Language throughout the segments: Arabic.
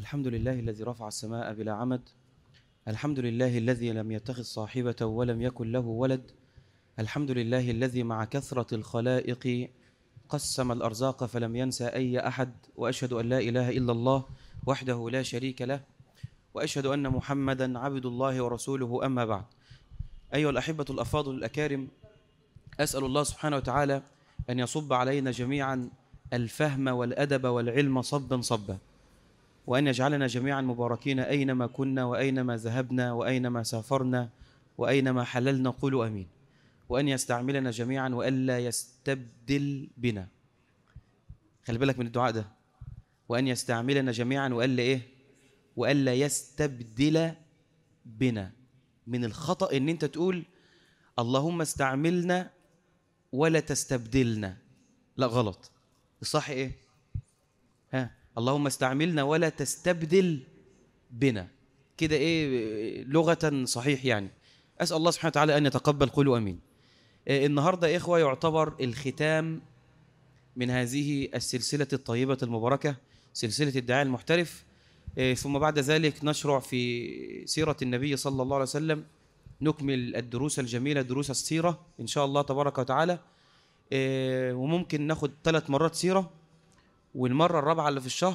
الحمد لله الذي رفع السماء بلا عمد. الحمد لله الذي لم يتخذ صاحبة ولم يكن له ولد. الحمد لله الذي مع كثرة الخلائق قسم الأرزاق فلم ينسى أي أحد. وأشهد أن لا إله إلا الله وحده لا شريك له، وأشهد أن محمدا عبد الله ورسوله. أما بعد، أيها الأحبة الأفاضل الأكارم، أسأل الله سبحانه وتعالى أن يصب علينا جميعا الفهم والأدب والعلم صبا صبا، وأن يجعلنا جميعا مباركين أينما كنا وأينما ذهبنا وأينما سافرنا وأينما حللنا. قولوا أمين. وأن يستعملنا جميعا وألا يستبدل بنا. خلي بالك من الدعاء ده، وأن يستعملنا جميعا وألا يستبدل بنا. من الخطأ إن أنت تقول اللهم استعملنا ولا تستبدلنا. لا، غلط. الصح إيه؟ اللهم استعملنا ولا تستبدل بنا. كده إيه لغة صحيح يعني. أسأل الله سبحانه وتعالى أن يتقبل. قولوا أمين. النهاردة يا إخوة يعتبر الختام من هذه السلسلة الطيبة المباركة، سلسلة الداعية المحترف. ثم بعد ذلك نشرع في سيرة النبي صلى الله عليه وسلم، نكمل الدروس الجميلة، دروس السيرة إن شاء الله تبارك وتعالى. وممكن ناخد 3 مرات سيرة، والمرة الرابعة اللي في الشهر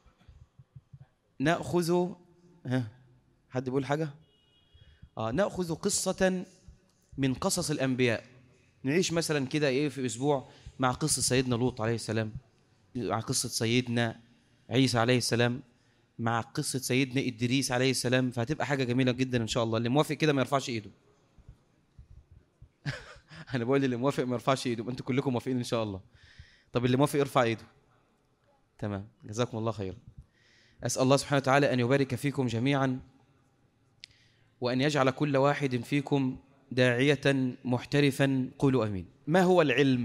نأخذ حد بيقول حاجة؟ نأخذ قصة من قصص الأنبياء. نعيش مثلا كده في أسبوع مع قصة سيدنا لوط عليه السلام، مع قصة سيدنا عيسى عليه السلام، مع قصة سيدنا إدريس عليه السلام. فهتبقى حاجة جميلة جدا إن شاء الله. اللي موافق كده ما يرفعش إيده. أنا بقول اللي موافق ما يرفعش إيده. أنتوا كلكم موافقين إن شاء الله. طب اللي موافق يرفع إيده. تمام، جزاكم الله خيرا. أسأل الله سبحانه وتعالى أن يبارك فيكم جميعا، وأن يجعل كل واحد فيكم داعية محترفا. قولوا أمين. ما هو العلم؟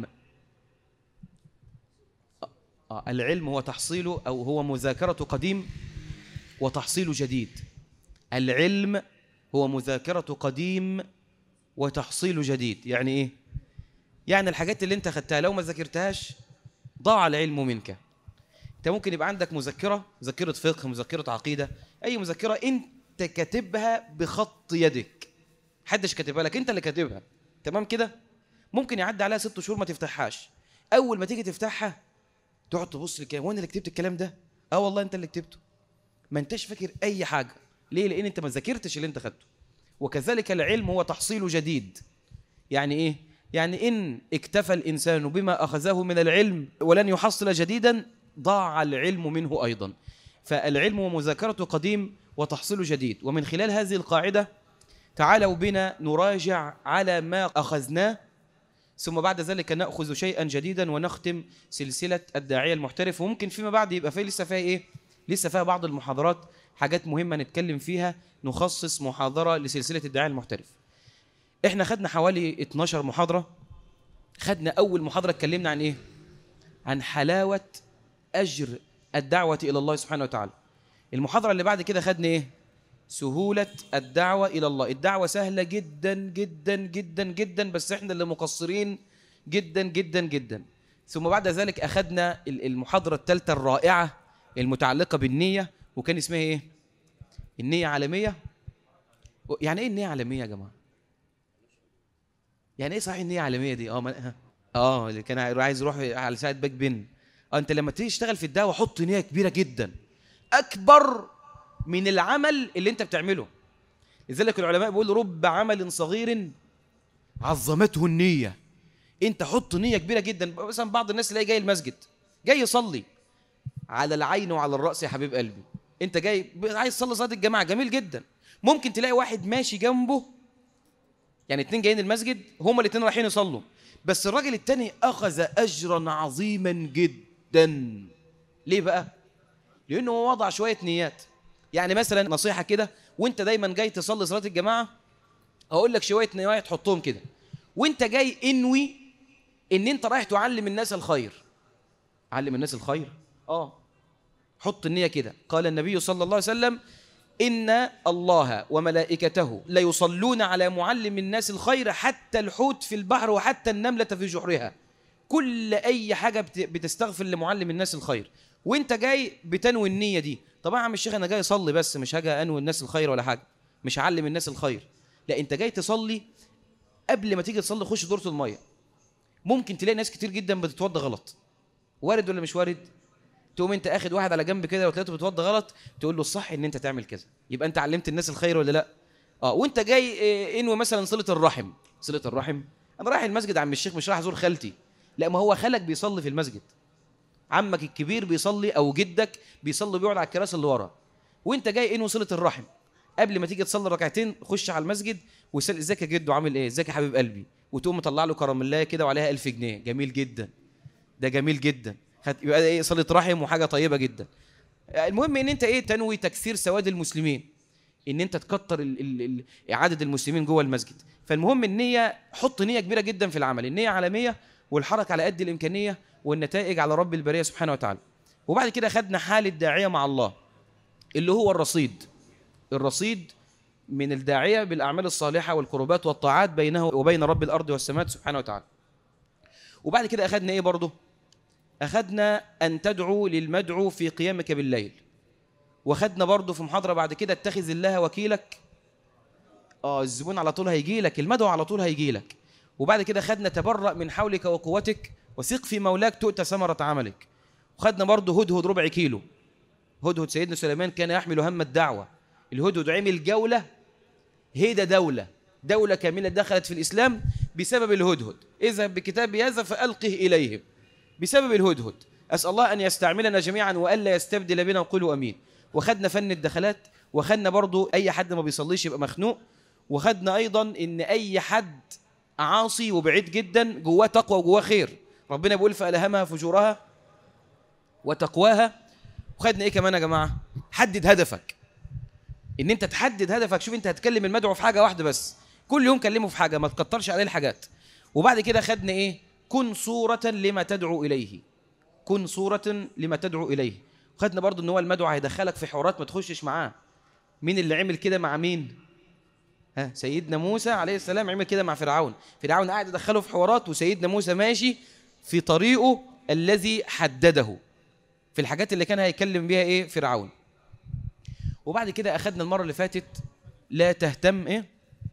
العلم هو تحصيل أو هو مذاكرة قديم وتحصيل جديد. العلم هو مذاكرة قديم وتحصيل جديد. يعني إيه؟ يعني الحاجات اللي أنت خدتها لو ما ذاكرتهاش ضاع العلم منك. أنت ممكن يبقى عندك مذكرة فقه، مذكرة عقيدة، أي مذكرة أنت كاتبها بخط يدك، حدش كاتبها لك، أنت اللي كاتبها. تمام كده؟ ممكن يعدي عليها 6 شهور ما تفتحهاش. أول ما تيجي تفتحها تقعد تبص للكلام، وانا اللي كتبت الكلام ده؟ والله انت اللي كتبته. ما انتش فاكر اي حاجه. ليه؟ لان انت ما ذاكرتش اللي انت خدته. وكذلك العلم هو تحصيل جديد. يعني ايه؟ يعني ان اكتفى الانسان بما اخذه من العلم ولن يحصل جديدا ضاع العلم منه ايضا. فالعلم هو مذاكره قديم وتحصيل جديد. ومن خلال هذه القاعده تعالوا بنا نراجع على ما اخذناه، ثم بعد ذلك نأخذ شيئا جديدا ونختم سلسلة الداعية المحترف. وممكن فيما بعد يبقى فيه لسه فيها بعض المحاضرات، حاجات مهمة نتكلم فيها، نخصص محاضرة لسلسلة الداعية المحترف. احنا خدنا حوالي 12 محاضرة. خدنا أول محاضرة اتكلمنا عن إيه؟ عن حلاوة أجر الدعوة إلى الله سبحانه وتعالى. المحاضرة اللي بعد كده خدنا إيه؟ سهولة الدعوة إلى الله. الدعوة سهلة جدا جدا جدا جدا، بس احنا اللي مقصرين جدا جدا جدا. ثم بعد ذلك أخذنا المحاضرة الثالثة الرائعة المتعلقة بالنية، وكان اسمها إيه؟ النية عالمية. يعني إيه النية عالمية يا جماعة؟ يعني إيه صحيح النية عالمية دي؟ اللي كان عايز يروح على ساعة باك بن. أنت لما تيجي تشتغل في الدعوة حط نية كبيرة جدا، أكبر من العمل اللي انت بتعمله. لذلك العلماء بيقولوا رب عمل صغير عظمته النية. انت حط نية كبيرة جدا. مثلا بعض الناس اللي جاي المسجد جاي يصلي، على العين وعلى الرأس يا حبيب قلبي. انت جاي عايز تصلي صلاة الجماعة، جميل جدا. ممكن تلاقي واحد ماشي جنبه، يعني 2 جايين المسجد، هما الاتنين رايحين يصلوا، بس الراجل التاني أخذ أجرا عظيما جدا. ليه بقى؟ لأنه هو وضع شوية نيات. يعني مثلا نصيحة كده، وانت دايما جاي تصلي صلاة الجماعة، هقول لك شوية نوايا تحطهم كده. وانت جاي انوي ان انت رايح تعلم الناس الخير. علم الناس الخير. حط النية كده. قال النبي صلى الله عليه وسلم إن الله وملائكته ليصلون على معلم الناس الخير حتى الحوت في البحر وحتى النملة في جحرها. كل أي حاجة بتستغفر لمعلم الناس الخير. وانت جاي بتنوي النيه دي. طبعا يا عم الشيخ انا جاي اصلي بس، مش هاجي انوي الناس الخير ولا حاجه، مش هعلم الناس الخير. لا، انت جاي تصلي، قبل ما تيجي تصلي خش دورة الميه. ممكن تلاقي ناس كتير جدا بتتوضى غلط، وارد ولا مش وارد؟ تقوم انت اخد واحد على جنب كده وتلاقيه بتوضى غلط، تقول له الصح ان انت تعمل كذا، يبقى انت علمت الناس الخير ولا لا؟ وانت جاي انوي مثلا صله الرحم. صله الرحم، انا رايح المسجد عم الشيخ، مش رايح ازور خالتي. لا، ما هو خالك بيصلي في المسجد، عمك الكبير بيصلي او جدك بيصلي بيقعد على الكراسي اللي ورا، وانت جاي انوي صله الرحم. قبل ما تيجي تصلي ركعتين خش على المسجد وسال ازيك يا جدو، عامل ايه، ازيك يا حبيب قلبي، وتقوم مطلع له كراميلايه كده وعليها 1000 جنيه. جميل جدا، ده جميل جدا، يبقى ايه، صله رحم وحاجه طيبه جدا. المهم ان انت ايه، تنوي تكثير سواد المسلمين، ان انت تكتر عدد المسلمين جوه المسجد. فالمهم النيه، حط نيه كبيره جدا في العمل، النيه عالميه والحركه على قد الامكانيه والنتائج على رب البريه سبحانه وتعالى. وبعد كده خدنا حال الداعيه مع الله اللي هو الرصيد. الرصيد من الداعيه بالاعمال الصالحه والقربات والطاعات بينه وبين رب الارض والسماوات سبحانه وتعالى. وبعد كده اخدنا ايه برضه؟ اخدنا ان تدعو للمدعو في قيامك بالليل. واخدنا برضه في محاضره بعد كده اتخذ الله وكيلك. الزبون على طول هيجي لك، المدعو على طول هيجي لك. وبعد كده خدنا تبرأ من حولك وقوتك وثق في مولاك تؤتى ثمرة عملك. وخدنا برضه هدهد ربع كيلو. هدهد سيدنا سليمان كان يحمل هم الدعوة. الهدهد عمل جولة، هيدا دولة كاملة دخلت في الإسلام بسبب الهدهد. اذهب بكتابي هذا فألقه إليهم، بسبب الهدهد. أسأل الله أن يستعملنا جميعا وألا يستبدل بنا، وقولوا أمين. وخدنا فن الدخلات، وخدنا برضو أي حد ما بيصليش يبقى مخنوق. وخدنا أيضا إن أي حد عاصي وبعيد جدا جواه تقوى وجواه خير، ربنا بيقول فألهمها فجورها وتقواها. وخدنا إيه كمان يا جماعة؟ حدد هدفك، إن أنت تحدد هدفك. شوف أنت هتكلم المدعو في حاجة واحدة بس، كل يوم كلمه في حاجة، ما تكترش عليه الحاجات. وبعد كده خدنا إيه؟ كن صورة لما تدعو إليه، كن صورة لما تدعو إليه. وخدنا برضو إن هو المدعو هيدخلك في حوارات ما تخشش معاه. مين اللي عمل كده مع مين؟ سيدنا موسى عليه السلام عمل كده مع فرعون. فرعون قاعد يدخله في حوارات، وسيدنا موسى ماشي في طريقه الذي حدده في الحاجات اللي كان هيكلم بيها ايه فرعون. وبعد كده اخذنا المره اللي فاتت لا تهتم ايه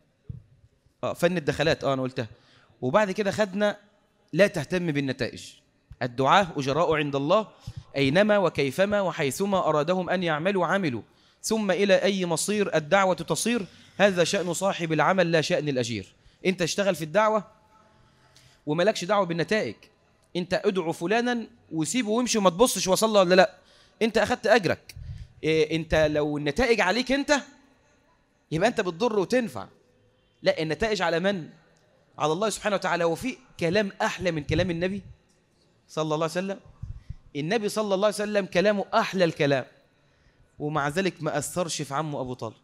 فن الدخلات، انا قلتها. وبعد كده خدنا لا تهتم بالنتائج. الدعاة أجراء عند الله أينما وكيفما وحيثما أرادهم أن يعملوا عملوا، ثم إلى أي مصير الدعوة تصير، هذا شأن صاحب العمل لا شأن الأجير. أنت اشتغل في الدعوة وملكش دعوة بالنتائج، أنت ادعو فلانا وسيبه وامشي وما تبصش وصل ولا لا، أنت أخذت أجرك. أنت لو النتائج عليك أنت يبقى أنت بتضر وتنفع. لا، النتائج على من؟ على الله سبحانه وتعالى. وفي كلام أحلى من كلام النبي صلى الله عليه وسلم؟ النبي صلى الله عليه وسلم كلامه أحلى الكلام، ومع ذلك ما أثرش في عمه أبو طالب.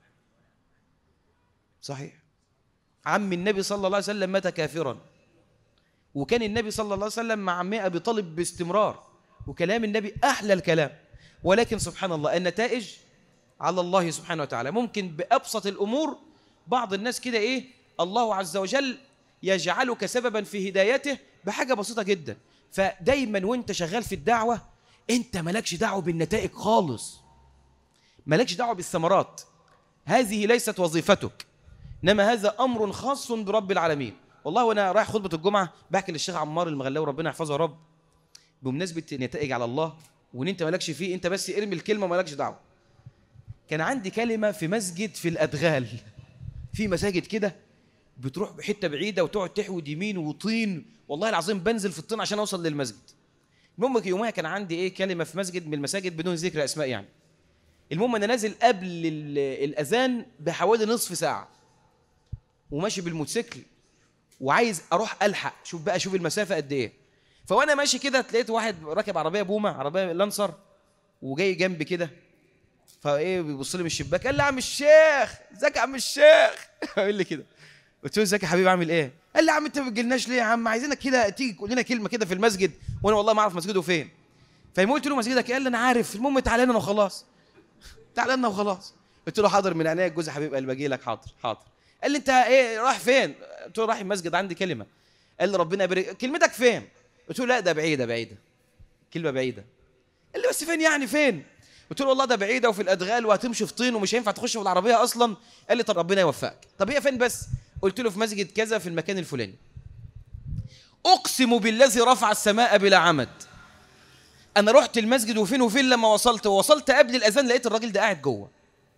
صحيح، عم النبي صلى الله عليه وسلم مات كافرا، وكان النبي صلى الله عليه وسلم مع عمه أبي طالب باستمرار، وكلام النبي أحلى الكلام. ولكن سبحان الله النتائج على الله سبحانه وتعالى. ممكن بأبسط الأمور بعض الناس كده إيه، الله عز وجل يجعلك سببا في هدايته بحاجة بسيطة جدا. فدايما وانت شغال في الدعوة انت مالكش دعوة بالنتائج خالص، مالكش دعوة بالثمرات، هذه ليست وظيفتك، انما هذا امر خاص برب العالمين. والله وانا رايح خطبة الجمعة بحكي للشيخ عمار المغلاوي ربنا يحفظه يا رب بمناسبة النتائج على الله، وان انت مالكش فيه، انت بس ارمي الكلمة مالكش دعوة. كان عندي كلمة في مسجد في الأدغال، في مساجد كده بتروح بحته بعيده وتقعد تحود يمين وطين، والله العظيم بنزل في الطين عشان اوصل للمسجد. المهم يومها كان عندي ايه كلمه في مسجد من المساجد بدون ذكر اسماء يعني. المهم انا نازل قبل الاذان بحوالي نصف ساعه وماشي بالموتوسيكل وعايز اروح الحق، شوف المسافه قد ايه. فوانا ماشي كده تلاقيت واحد راكب عربيه بومه، عربيه لانسر، وجاي جنبي كده، فايه بيبص لي من الشباك، قال لي عم الشيخ ازيك يا عم الشيخ قال لي كده. قلت له ازيك يا حبيبي عامل ايه؟ قال لي يا عم انت ما بتجيلناش ليه يا عم؟ عايزينك كده تيجي تقول لنا كلمه كده في المسجد، وانا والله ما اعرف مسجده فين. فالمهم قلت له مسجدك؟ قال لي انا عارف، المهم تعالى لنا وخلاص، تعالى لنا وخلاص. قلت له حاضر من عينيا الجوز يا حبيب قلبي باجي لك، حاضر حاضر. قال لي انت ايه رايح فين؟ قلت له رايح المسجد عندي كلمه. قال لي ربنا يبارك، كلمتك فين؟ قلت له لا ده بعيده كلمه بعيده. قال لي بس فين يعني فين؟ قلت له والله ده بعيده وفي الادغال وهتمشي في طين ومش هينفع تخش في العربيه اصلا. قال لي طب ربنا يوفقك. طب هي فين بس؟ قلت له في مسجد كذا في المكان الفلاني. اقسم بالذي رفع السماء بلا عمد، انا رحت المسجد وفين وفين لما وصلت قبل الاذان لقيت الراجل ده قاعد جوه.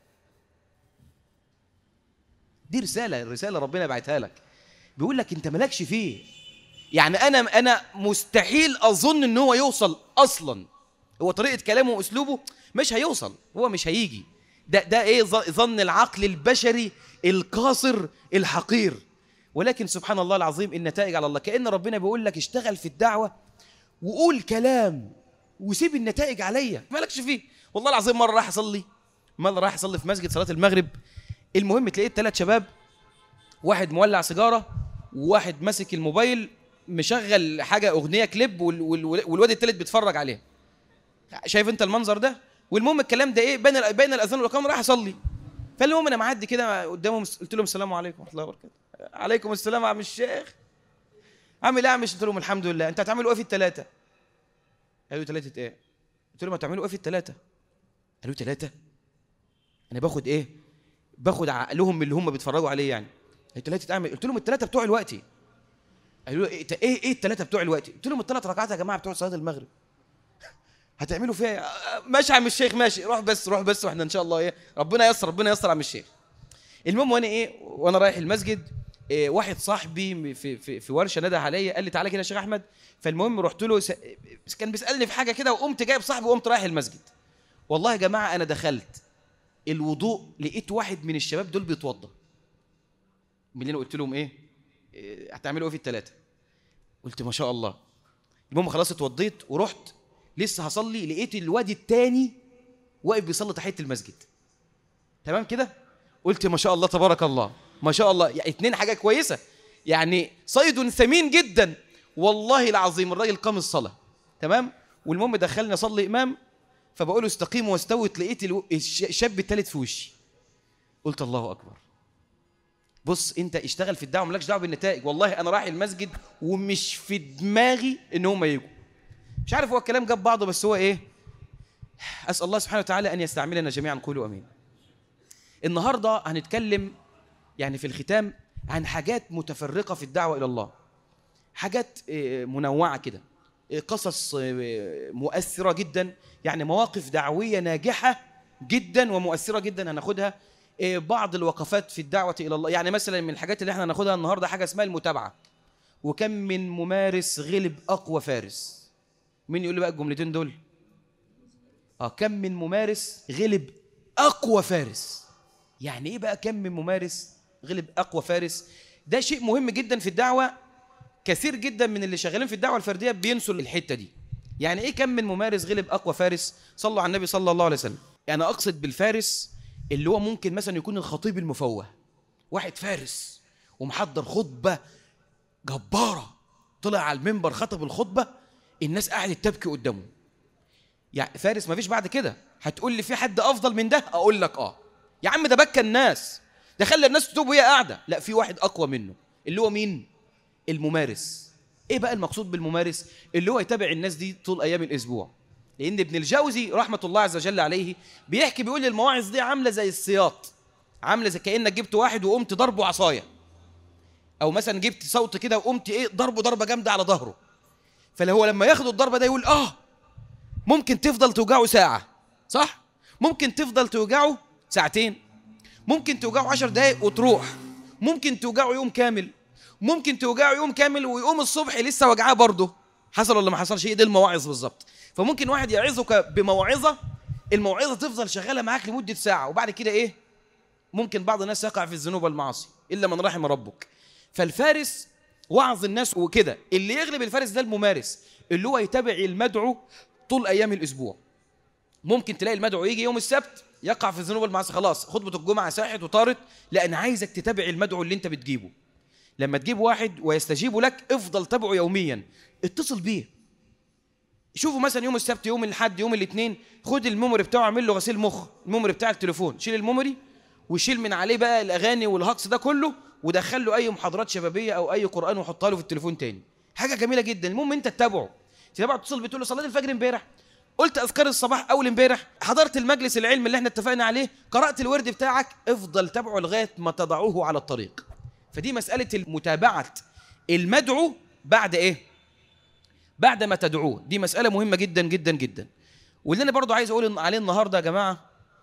دي الرساله ربنا بعتها لك، بيقول لك انت مالكش فيه. يعني انا مستحيل اظن ان هو يوصل اصلا، هو طريقه كلامه واسلوبه مش هيوصل، هو مش هيجي. ده ايه؟ ظن العقل البشري القاصر الحقير. ولكن سبحان الله العظيم النتائج على الله. كأن ربنا بيقول لك اشتغل في الدعوه وقول كلام وسيب النتائج عليا، مالكش فيه. والله العظيم مره راح اصلي في مسجد صلاه المغرب. المهم تلاقيت 3 شباب، واحد مولع سيجاره وواحد ماسك الموبايل مشغل حاجه اغنيه كليب والواد الثالث بيتفرج عليها. شايف انت المنظر ده؟ والمهم الكلام ده ايه بين الاذان والاقامه راح اصلي. فالمهم انا معدي كده قدامهم، قلت لهم السلام عليكم ورحمه الله وبركاته. عليكم السلام يا عم الشيخ. عامل ايه يا عم؟ قلت لهم الحمد لله. انتوا هتعملوا ايه في الثلاثه؟ قالوا 3 ايه؟ قلت لهم هتعملوا ايه في الثلاثه؟ قالوا 3؟ انا باخد ايه؟ باخد عقلهم من اللي هم بيتفرجوا عليه يعني. الثلاثه تعمل؟ قلت لهم ال3 بتوع الوقت. قالوا لي ايه ال3 بتوع الوقت؟ قلت لهم ال3 ركعات يا جماعه بتوع صلاه المغرب. هتعملوا فيها ماشي يا عم الشيخ ماشي، روح بس واحنا ان شاء الله ايه ربنا ييسر يا عم الشيخ. المهم وانا رايح المسجد واحد صاحبي في ورشه نده عليا قال لي تعالى كده يا شيخ احمد. فالمهم رحت له كان بيسالني في حاجه كده وقمت جايب صاحبي وقمت رايح المسجد. والله يا جماعه انا دخلت الوضوء لقيت واحد من الشباب دول بيتوضى. من اللي قلت لهم ايه هتعملوا ايه في ال3؟ قلت ما شاء الله. المهم خلاص اتوضيت ورحت لسه هصلي لقيت الواد التاني واقف بيصلي تحيه المسجد. تمام كده؟ قلت ما شاء الله تبارك الله ما شاء الله. يعني 2 حاجه كويسه، يعني صيد ثمين جدا. والله العظيم الراجل قام الصلاه تمام. والمهم دخلني اصلي امام، فبقول له استقيم واستوت، لقيت الشاب الثالث في وشي. قلت الله اكبر. بص انت اشتغل في الدعوه مالكش دعوه بالنتائج. والله انا رايح المسجد ومش في دماغي ان هم يجوا. مش عارف هو الكلام جاب بعضه، بس هو ايه، اسال الله سبحانه وتعالى ان يستعملنا جميعا. قولوا امين. النهارده هنتكلم يعني في الختام عن حاجات متفرقه في الدعوه الى الله، حاجات منوعه كده، قصص مؤثره جدا، يعني مواقف دعويه ناجحه جدا ومؤثره جدا هناخدها. بعض الوقفات في الدعوه الى الله، يعني مثلا من الحاجات اللي احنا هناخدها النهارده حاجه اسمها المتابعه. وكم من ممارس غلب اقوى فارس. مين يقول لي بقى الجملتين دول؟ كم من ممارس غلب اقوى فارس. يعني ايه بقى كم من ممارس غلب اقوى فارس؟ ده شيء مهم جدا في الدعوه. كثير جدا من اللي شغالين في الدعوه الفرديه بينسوا الحته دي. يعني ايه كم من ممارس غلب اقوى فارس؟ صلوا على النبي صلى الله عليه وسلم. يعني اقصد بالفارس اللي هو ممكن مثلا يكون الخطيب المفوه، واحد فارس ومحضر خطبه جباره، طلع على المنبر خطب الخطبه الناس قاعده تبكي قدامه. يعني فارس ما فيش بعد كده. هتقول لي في حد افضل من ده؟ اقول لك يا عم ده بكى الناس، ده خلى الناس تتوب وهي قاعده. لا، في واحد اقوى منه اللي هو مين؟ الممارس. ايه بقى المقصود بالممارس؟ اللي هو يتابع الناس دي طول ايام الاسبوع. لان ابن الجوزي رحمه الله عز وجل عليه بيحكي بيقول لي المواعظ دي عامله زي السياط، عامله زي كانك جبت واحد وقمت ضربه عصايه، او مثلا جبت صوت كده وقمت ضربه جامده على ظهره. فهو لما ياخد الضربه ده يقول ممكن تفضل توجعه ساعه، صح؟ ممكن تفضل توجعه ساعتين، ممكن توجعه 10 دقايق وتروح، ممكن توجعه يوم كامل، ممكن توجعه يوم كامل ويقوم الصبح لسه وجعاه برضه. حصل ولا ما حصلش؟ دي المواعظ بالظبط. فممكن واحد يعظك بموعظه، الموعظه تفضل شغاله معاك لمده ساعه، وبعد كده ممكن بعض الناس يقع في الذنوب والمعاصي الا من رحم ربك. فالفارس وعظ الناس وكده. اللي يغلب الفارس ده الممارس اللي هو يتابع المدعو طول ايام الاسبوع. ممكن تلاقي المدعو يجي يوم السبت يقع في الذنوب والمعاصي، خلاص خطبه الجمعه ساحت وطارت. لا، انا عايزك تتابع المدعو اللي انت بتجيبه. لما تجيب واحد ويستجيب لك افضل تابعه يوميا، اتصل بيه. شوفوا مثلا يوم السبت، يوم الاحد، يوم الاثنين، خد الميموري بتاعه اعمل له غسيل مخ. الميموري بتاع التليفون شيل الميموري وشيل من عليه بقى الاغاني والهجص ده كله، ودخل له اي محاضرات شبابيه او اي قران وحطها له في التليفون تاني. حاجه جميله جدا. المهم انت تتابعه، تتصل بيه تقول له صليت الفجر امبارح؟ قلت أذكار الصباح أول امبارح، حضرت المجلس العلم اللي احنا اتفقنا عليه، قرأت الورد بتاعك، افضل تابعه لغاية ما تضعوه على الطريق. فدي مسألة المتابعة المدعو بعد إيه؟ بعد ما تدعوه، دي مسألة مهمة جدا جدا جدا. واللي أنا برضو عايز أقول عليه النهاردة يا جماعة،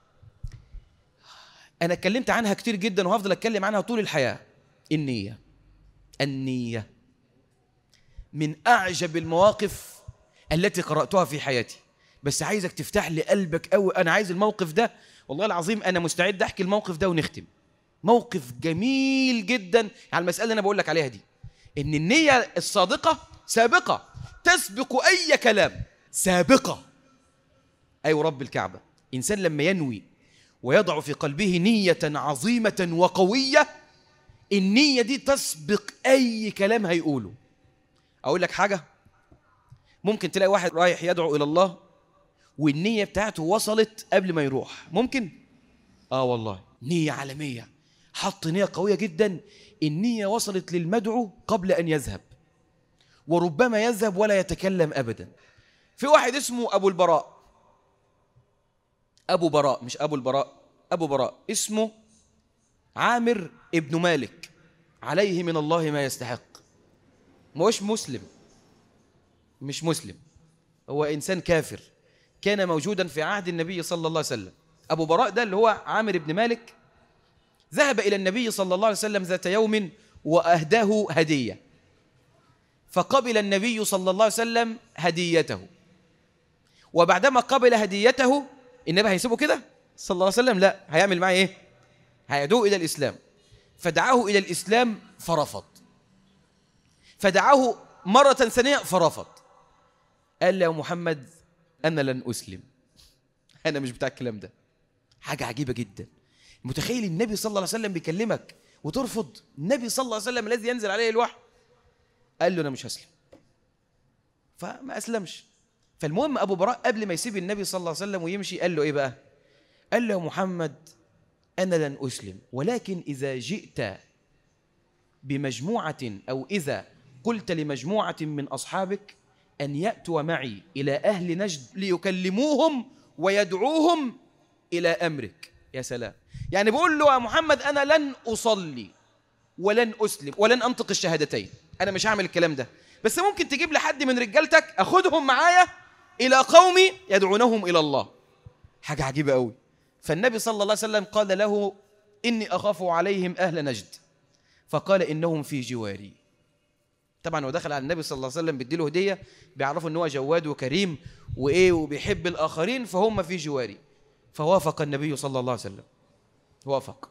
أنا اتكلمت عنها كتير جدا وهفضل أتكلم عنها طول الحياة. النية. النية من أعجب المواقف التي قرأتها في حياتي، بس عايزك تفتح لي قلبك أوي. أنا عايز الموقف ده، والله العظيم أنا مستعد أحكي الموقف ده ونختم. موقف جميل جدا على المسألة اللي أنا بقول لك عليها دي، إن النية الصادقة سابقة تسبق أي كلام. سابقة. أيوة رب الكعبة، إنسان لما ينوي ويضع في قلبه نية عظيمة وقوية، النية دي تسبق أي كلام هيقوله. أقول لك حاجة، ممكن تلاقي واحد رايح يدعو إلى الله والنية بتاعته وصلت قبل ما يروح. ممكن؟ والله نية عالمية، حط نية قوية جدا، النية وصلت للمدعو قبل أن يذهب، وربما يذهب ولا يتكلم أبدا. في واحد اسمه أبو البراء، أبو براء مش أبو البراء، أبو براء، اسمه عامر ابن مالك، عليه من الله ما يستحق. مش مسلم، مش مسلم، هو إنسان كافر كان موجودا في عهد النبي صلى الله عليه وسلم. أبو براء ده اللي هو عامر ابن مالك ذهب إلى النبي صلى الله عليه وسلم ذات يوم وأهداه هدية، فقبل النبي صلى الله عليه وسلم هديته. وبعدما قبل هديته، النبي هيسيبه كده صلى الله عليه وسلم؟ لا، هيعمل معه إيه؟ هيدعوه إلى الإسلام. فدعاه إلى الإسلام فرفض، فدعاه مرة ثانية فرفض. قال له يا محمد أنا لن أسلم، أنا مش بتاع الكلام ده. حاجة عجيبة جدا. متخيل النبي صلى الله عليه وسلم بيكلمك وترفض؟ النبي صلى الله عليه وسلم الذي ينزل عليه الوحي قال له أنا مش هسلم، فما أسلمش. فالمهم أبو براء قبل ما يسيب النبي صلى الله عليه وسلم ويمشي قال له إيه بقى؟ قال له يا محمد أنا لن أسلم، ولكن إذا جئت بمجموعة أو إذا قلت لمجموعة من أصحابك أن يأتوا معي إلى أهل نجد ليكلموهم ويدعوهم إلى أمرك. يا سلام، يعني بقول له يا محمد أنا لن أصلي ولن أسلم ولن أنطق الشهادتين، أنا مش هعمل الكلام ده، بس ممكن تجيب لحد من رجالتك أخذهم معايا إلى قومي يدعونهم إلى الله. حاجة عجيبة قوي. فالنبي صلى الله عليه وسلم قال له إني أخاف عليهم أهل نجد، فقال إنهم في جواري. طبعا هو دخل على النبي صلى الله عليه وسلم بيديله هدية، بيعرفوا إن هو جواد وكريم وإيه وبيحب الآخرين، فهم في جواري. فوافق النبي صلى الله عليه وسلم، وافق،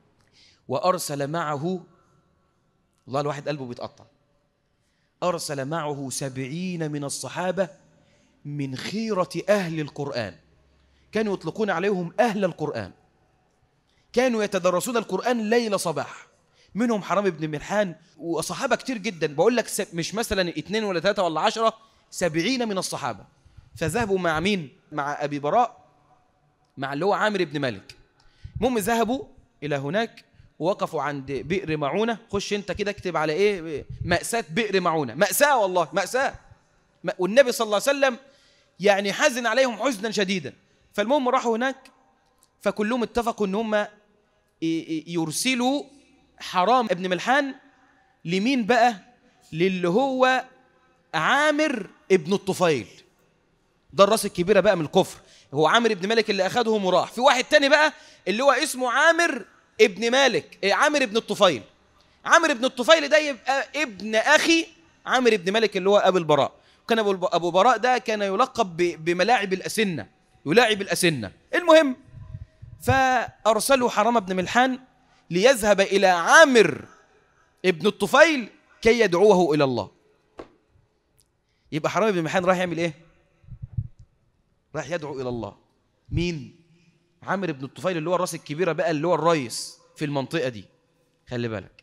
وأرسل معه، الله الواحد قلبه بيتقطع، أرسل معه 70 من الصحابة من خيرة أهل القرآن، كانوا يطلقون عليهم أهل القرآن، كانوا يتدرسون القرآن ليل صباح، منهم حرام بن ملحان وصحابة كتير جدا. بقول لك مش مثلا 2 ولا 3 ولا 10، 70 من الصحابة. فذهبوا مع مين؟ مع أبي براء، مع اللي هو عامر بن مالك. المهم ذهبوا إلى هناك ووقفوا عند بئر معونة. خش انت كده اكتب على ايه مأساة بئر معونة، مأساة والله مأساة. والنبي صلى الله عليه وسلم يعني حزن عليهم حزنا شديدا. فالمهم راحوا هناك، فكلهم اتفقوا ان هم يرسلوا حرام ابن ملحان لمين بقى؟ للي هو عامر ابن الطفيل، ده الراس الكبيرة بقى من الكفر. هو عامر ابن مالك اللي أخذهم وراح. في واحد تاني بقى اللي هو اسمه عامر ابن مالك، عامر ابن الطفيل. عامر ابن الطفيل ده يبقى ابن أخي عامر ابن مالك اللي هو أبو البراء. كان أبو براء ده كان يلقب بملاعب الأسنة، يلاعب الأسنة. المهم فأرسلوا حرام ابن ملحان ليذهب إلى عامر ابن الطفيل كي يدعوه إلى الله. يبقى حرام ابن ملحان راح يعمل إيه؟ راح يدعو إلى الله. مين؟ عامر ابن الطفيل اللي هو الراس الكبيرة بقى، اللي هو الرئيس في المنطقة دي، خلي بالك.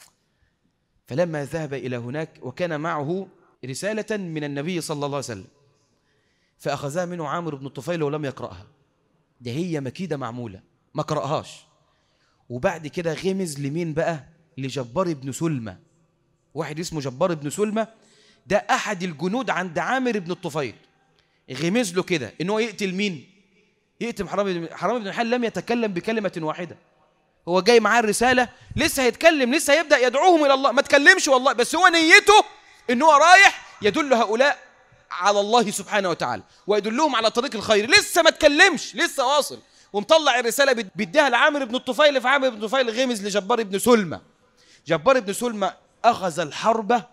فلما ذهب إلى هناك وكان معه رسالة من النبي صلى الله عليه وسلم، فأخذها منه عامر بن الطفيل ولم يقرأها. ده هي مكيدة معمولة، ما قرأهاش. وبعد كده غمز لمين بقى؟ لجبار بن سلمة. واحد اسمه جبار بن سلمة، ده أحد الجنود عند عامر بن الطفيل. غمز له كده ان هو يقتل مين؟ يقتل حرام بن ملحان. لم يتكلم بكلمة واحدة، هو جاي معاه الرسالة، لسه هيتكلم، لسه يبدأ يدعوهم إلى الله، ما تكلمش والله، بس هو نيته إن هو رايح يدل هؤلاء على الله سبحانه وتعالى ويدلهم على طريق الخير، لسه ما تكلمش، لسه واصل، ومطلع الرسالة بيديها لعامر بن الطفيل، فعامر بن الطفيل غمز لجبار بن سلمة. جبار بن سلمة أخذ الحربة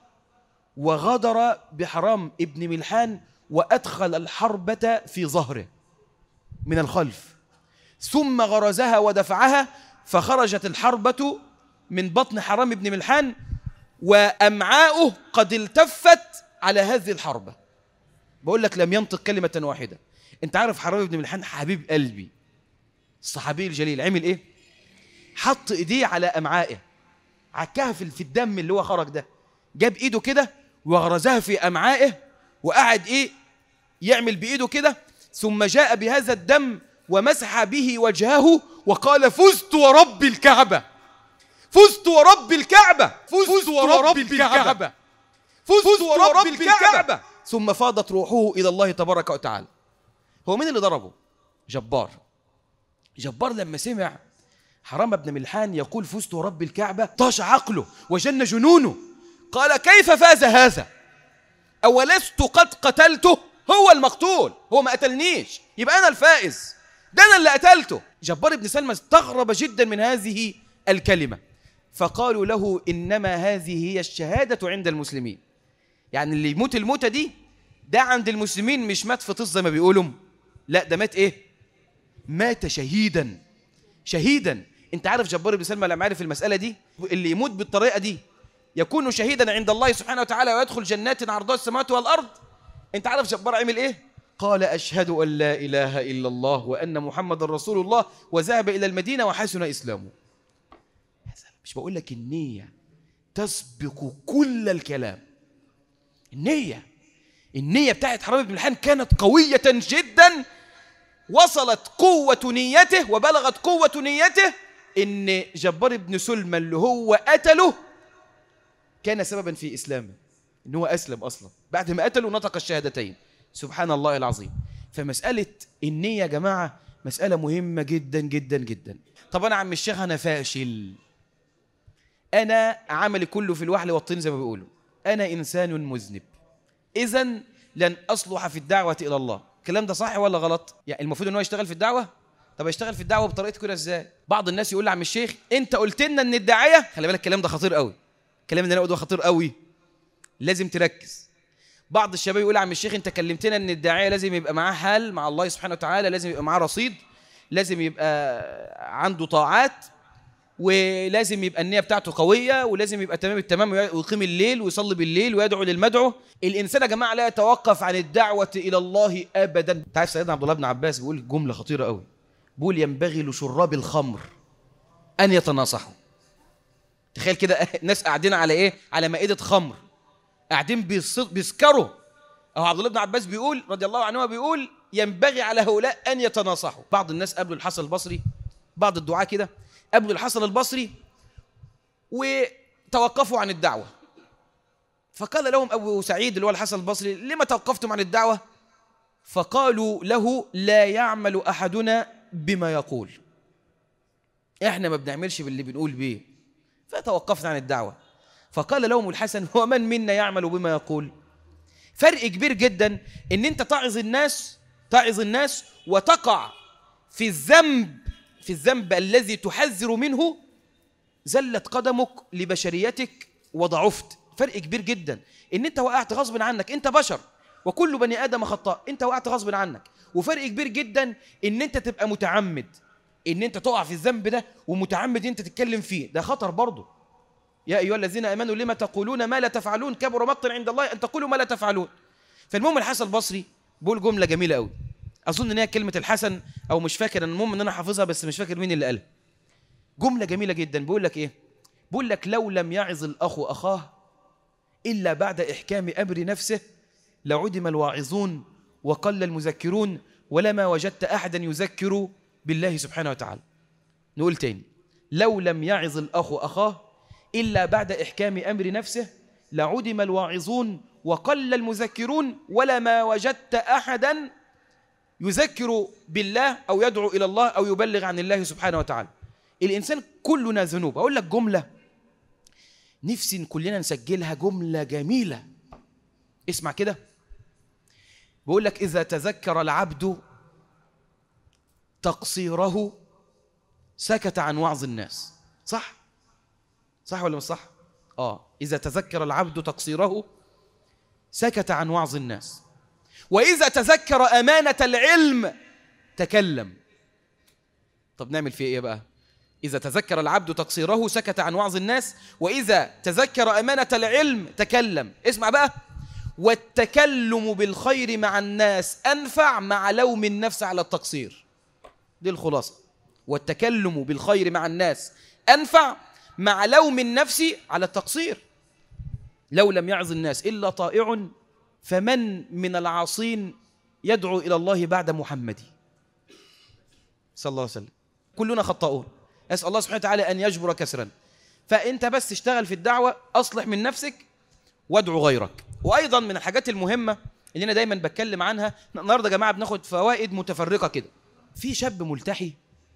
وغدر بحرام ابن ملحان وأدخل الحربة في ظهره من الخلف، ثم غرزها ودفعها، فخرجت الحربة من بطن حرام ابن ملحان وأمعاؤه قد التفت على هذه الحربة. بقول لك لم ينطق كلمة واحدة. انت عارف حرام ابن ملحان حبيب قلبي الصحابي الجليل عمل ايه؟ حط ايديه على أمعائه، عكاها في الدم اللي هو خرج ده، جاب ايده كده وغرزها في أمعائه وقعد ايه يعمل بإيده كده، ثم جاء بهذا الدم ومسح به وجهه وقال فزت ورب الكعبة، فزت ورب الكعبة، فزت ورب الكعبة، فزت ورب الكعبة. ثم فاضت روحه إلى الله تبارك وتعالى. هو مين اللي ضربه؟ جبار. جبار لما سمع حرام بن ملحان يقول فزت ورب الكعبة طاش عقله وجن جنونه، قال كيف فاز هذا؟ أولست قد قتلته؟ هو المقتول، هو ما قتلنيش، يبقى أنا الفائز، ده أنا اللي قتلته. جبار بن سلمة استغرب جدا من هذه الكلمة، فقالوا له إنما هذه هي الشهادة عند المسلمين، يعني اللي يموت الموتة دي ده عند المسلمين مش مات في طز زي ما بيقولوا، لا ده مات إيه؟ مات شهيدا. شهيدا. أنت عارف جبار بن سلمة لما عرف المسألة دي، اللي يموت بالطريقة دي يكون شهيدا عند الله سبحانه وتعالى ويدخل جنات عرضها السماوات والأرض. أنت عارف جبار عمل إيه؟ قال أشهد أن لا إله إلا الله وأن محمد رسول الله، وذهب إلى المدينة وحسن إسلامه. مش بقول لك النية تسبق كل الكلام. النية بتاعت حرام بن ملحان كانت قوية جدا، وصلت قوة نيته وبلغت قوة نيته إن جبار بن سلمة اللي هو قتله كان سببا في إسلامه، إن هو أسلم أصلا بعد ما قتله نطق الشهادتين. سبحان الله العظيم. فمسألة النية يا جماعة مسألة مهمة جدا جدا جدا. طب أنا عم الشيخ أنا فاشل، أنا عملي كله في الوحل والطين زي ما بيقولوا، أنا إنسان مذنب، إذن لن أصلح في الدعوة إلى الله. الكلام ده صح ولا غلط؟ يعني المفروض أنه يشتغل في الدعوة؟ طب يشتغل في الدعوة بطريقته كده إزاي؟ بعض الناس يقول لعم الشيخ أنت قلت لنا إن الداعية، خلي بالك الكلام ده خطير قوي، الكلام اللي أنا قلته خطير قوي، لازم تركز. بعض الشباب يقول عم الشيخ أنت كلمتنا إن الداعية لازم يبقى معاه حال مع الله سبحانه وتعالى، لازم يبقى معاه رصيد، لازم يبقى عنده طاعات، ولازم يبقى النية بتاعته قوية، ولازم يبقى تمام التمام ويقيم الليل ويصلي بالليل ويدعو للمدعو. الإنسان يا جماعة لا يتوقف عن الدعوة إلى الله أبدا. تعرف سيدنا عبد الله بن عباس بيقول جملة خطيرة قوي، بيقول ينبغي لشراب الخمر أن يتناصحوا. تخيل كده ناس قاعدين على إيه؟ على مائدة خمر، قاعدين بيسكروا. أو عبد الله بن عباس بيقول رضي الله عنه بيقول ينبغي على هؤلاء أن يتناصحوا. بعض الناس قابلوا الحسن البصري، بعض الدعاة كده قابلوا الحسن البصري وتوقفوا عن الدعوة، فقال لهم أبو سعيد اللي هو الحسن البصري لما توقفتم عن الدعوة؟ فقالوا له لا يعمل أحدنا بما يقول، إحنا ما بنعملش باللي بنقول بيه، فتوقفنا عن الدعوة. فقال لهم الحسن ومن منا يعمل بما يقول؟ فرق كبير جدا إن أنت تعظ الناس وتقع في الذنب الذي تحذر منه، زلت قدمك لبشريتك وضعفت. فرق كبير جدا ان انت وقعت غصب عنك، انت بشر وكل بني ادم خطاء، انت وقعت غصب عنك. وفرق كبير جدا ان انت تبقى متعمد، ان انت تقع في الذنب ده ومتعمد انت تتكلم فيه، ده خطر برضه. يا ايها الذين امنوا لما تقولون ما لا تفعلون كبر مقتا عند الله ان تقولوا ما لا تفعلون. فالمهم الحسن البصري بيقول جمله جميله قوي، اظن ان هي كلمه الحسن او مش فاكر، المهم ان انا حافظها بس مش فاكر مين اللي قالها. جمله جميله جدا، بيقول لك ايه؟ بيقول لك لو لم يعظ الاخ اخاه الا بعد احكام امر نفسه لعدم الواعظون وقل المذكرون ولما وجدت احدا يذكر بالله سبحانه وتعالى. نقول تاني، لو لم يعظ الاخ اخاه الا بعد احكام امر نفسه لعدم الواعظون وقل المذكرون، ولا ما وجدت أحدا يذكر بالله أو يدعو إلى الله أو يبلغ عن الله سبحانه وتعالى. الإنسان كلنا ذنوب. أقول لك جملة نفسي كلنا نسجلها، جملة جميلة، اسمع كده. بقول لك إذا تذكر العبد تقصيره سكت عن وعظ الناس. صح؟ صح ولا مش صح؟ إذا تذكر العبد تقصيره سكت عن وعظ الناس، وإذا تذكر أمانة العلم تكلم. طب نعمل فيه إيه بقى؟ إذا تذكر العبد تقصيره سكت عن وعظ الناس، وإذا تذكر أمانة العلم تكلم. اسمع بقى، والتكلم بالخير مع الناس أنفع مع لوم النفس على التقصير. دي الخلاصة. والتكلم بالخير مع الناس أنفع مع لوم النفس على التقصير. لو لم يعظ الناس إلا طائع فمن من العاصين يدعو إلى الله بعد محمد صلى الله عليه وسلم. كلنا خطاؤون، أسأل الله سبحانه وتعالى أن يجبر كسرا. فأنت بس تشتغل في الدعوة، أصلح من نفسك وادعو غيرك. وأيضا من الحاجات المهمة اللي أنا دايما بتكلم عنها، النهاردة يا جماعة بناخد فوائد متفرقة كده. في شاب ملتحي،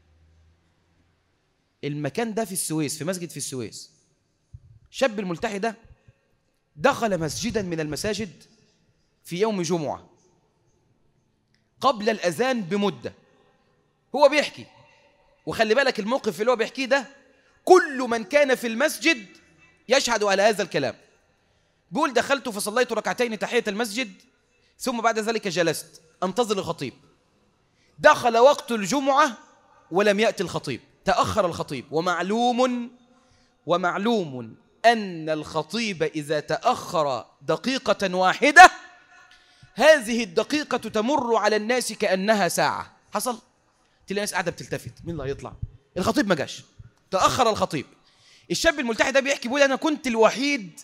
المكان ده في السويس، في مسجد في السويس. الشاب الملتحي ده دخل مسجدا من المساجد في يوم جمعة قبل الأذان بمدة. هو بيحكي، وخلي بالك الموقف اللي هو بيحكيه ده كل من كان في المسجد يشهد على هذا الكلام. بيقول دخلت فصليت ركعتين تحية المسجد، ثم بعد ذلك جلست أنتظر الخطيب. دخل وقت الجمعة ولم يأتي الخطيب، تأخر الخطيب. ومعلوم أن الخطيب إذا تأخر دقيقة واحدة هذه الدقيقة تمر على الناس كأنها ساعة. حصل؟ تلاقي الناس قاعدة بتلتفت، مين اللي هيطلع؟ الخطيب ما جاش، تأخر الخطيب. الشاب الملتحي ده بيحكي، بيقول أنا كنت الوحيد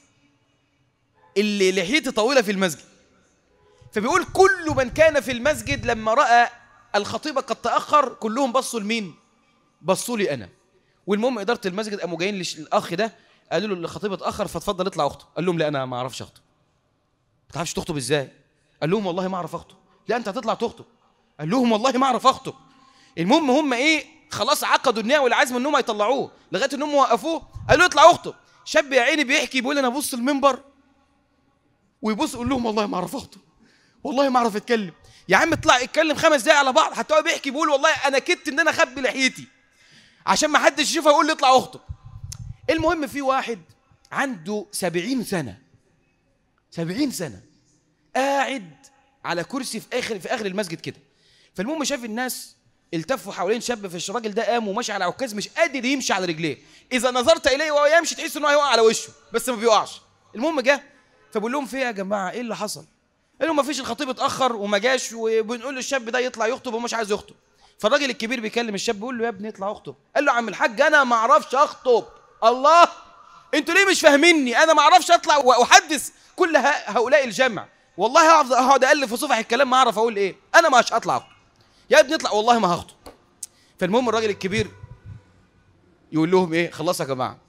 اللي لحيتي طويلة في المسجد. فبيقول كل من كان في المسجد لما رأى الخطيب قد تأخر كلهم بصوا لمين؟ بصوا لي أنا. والمهم إدارة المسجد قاموا جايين للأخ ده قالوا له الخطيب اتأخر فتفضل اطلع أخطب. قال لهم لا أنا ما أعرفش أخطب. ما تعرفش تخطب إزاي؟ قال لهم والله ما أعرف أخطب. لا أنت هتطلع تخطب. قال لهم والله ما أعرف أخطب. المهم هم إيه، خلاص عقدوا النية والعزم إنهم هيطلعوه، لغاية إنهم وقفوه قالوا اطلع أخطب. شاب يا عيني بيحكي، بيقول أنا ببص المنبر ويبص يقول لهم والله ما أعرف أخطب، والله ما أعرف أتكلم. يا عم اطلع اتكلم 5 دقايق على بعض. حتى هو بيحكي بيقول والله أنا كدت إن أنا أخبي لحيتي عشان ما حدش يشوفها يقول لي اطلع أخطب. المهم في واحد عنده 70 سنة 70 سنة قاعد على كرسي في آخر المسجد كده. فالمهم شاف الناس التفوا حوالين شاب، في الراجل ده قام وماشي على عكاز مش قادر يمشي على رجليه. إذا نظرت إليه وهو يمشي تحس إنه هيقع على وشه بس ما بيقعش. المهم جه فبقول لهم في يا جماعة إيه اللي حصل؟ قالوا ما فيش، الخطيب اتأخر وما جاش، وبنقول للشاب ده يطلع يخطب ومش عايز يخطب. فالراجل الكبير بيكلم الشاب بيقول له يا ابني اطلع اخطب. قال له عم الحاج أنا ما أعرفش أخطب. الله، انتوا ليه مش فاهميني؟ أنا ما أعرفش أطلع وأحدث كل هؤلاء الجمع. والله هقعد ألف في صفح الكلام ما أعرف أقول إيه. أنا مش هطلع أخطب. يا ابني اطلع والله ما هخطب. فالمهم الراجل الكبير يقول لهم ايه، خلاص يا جماعه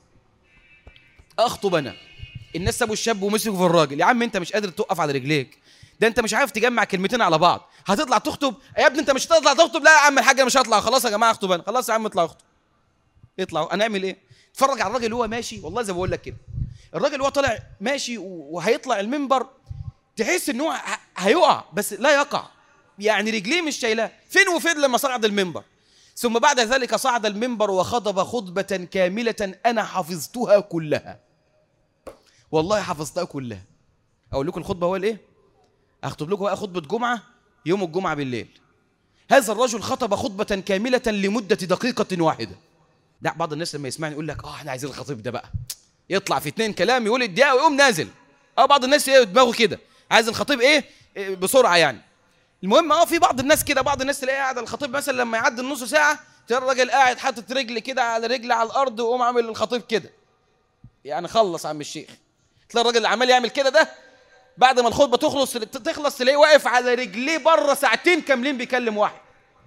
اخطب انا. الناس سابوا الشاب ومسكوا في الراجل. يا عم انت مش قادر تقف على رجليك، ده انت مش عارف تجمع كلمتين على بعض، هتطلع تخطب؟ يا ابني انت مش هتطلع تخطب. لا يا عم الحاج انا مش هطلع. خلاص يا جماعه اخطب انا. خلاص يا عم اطلع اخطب. اطلعوا. هنعمل ايه؟ اتفرج على الراجل وهو ماشي، والله زي ما بقول لك كده. الراجل وهو طالع ماشي وهيطلع المنبر تحس ان هو هيقع بس لا يقع، يعني رجليه مش شايلاه. فين وفين لما صعد المنبر. ثم بعد ذلك صعد المنبر وخطب خطبة كاملة أنا حفظتها كلها، والله حفظتها كلها. أقول لكم الخطبة هو الإيه؟ أخطب لكم بقى خطبة جمعة يوم الجمعة بالليل. هذا الرجل خطب خطبة كاملة لمدة دقيقة واحدة. ده بعض الناس لما يسمعني يقول لك احنا عايزين الخطيب ده بقى يطلع في 2 كلام يقول الدقيقة ويقوم نازل. بعض الناس دماغه كده عايز الخطيب بسرعة يعني. المهم في بعض الناس كده، بعض الناس تلاقيه قاعد الخطيب مثلا لما يعدي النص ساعة تلاقي الراجل قاعد حاطط رجل كده على رجل على الأرض ويقوم عامل للخطيب كده، يعني خلص عم الشيخ. تلاقي الراجل اللي عمال يعمل كده ده بعد ما الخطبة تخلص تلاقيه واقف على رجليه بره 2 ساعة كاملين بيكلم واحد.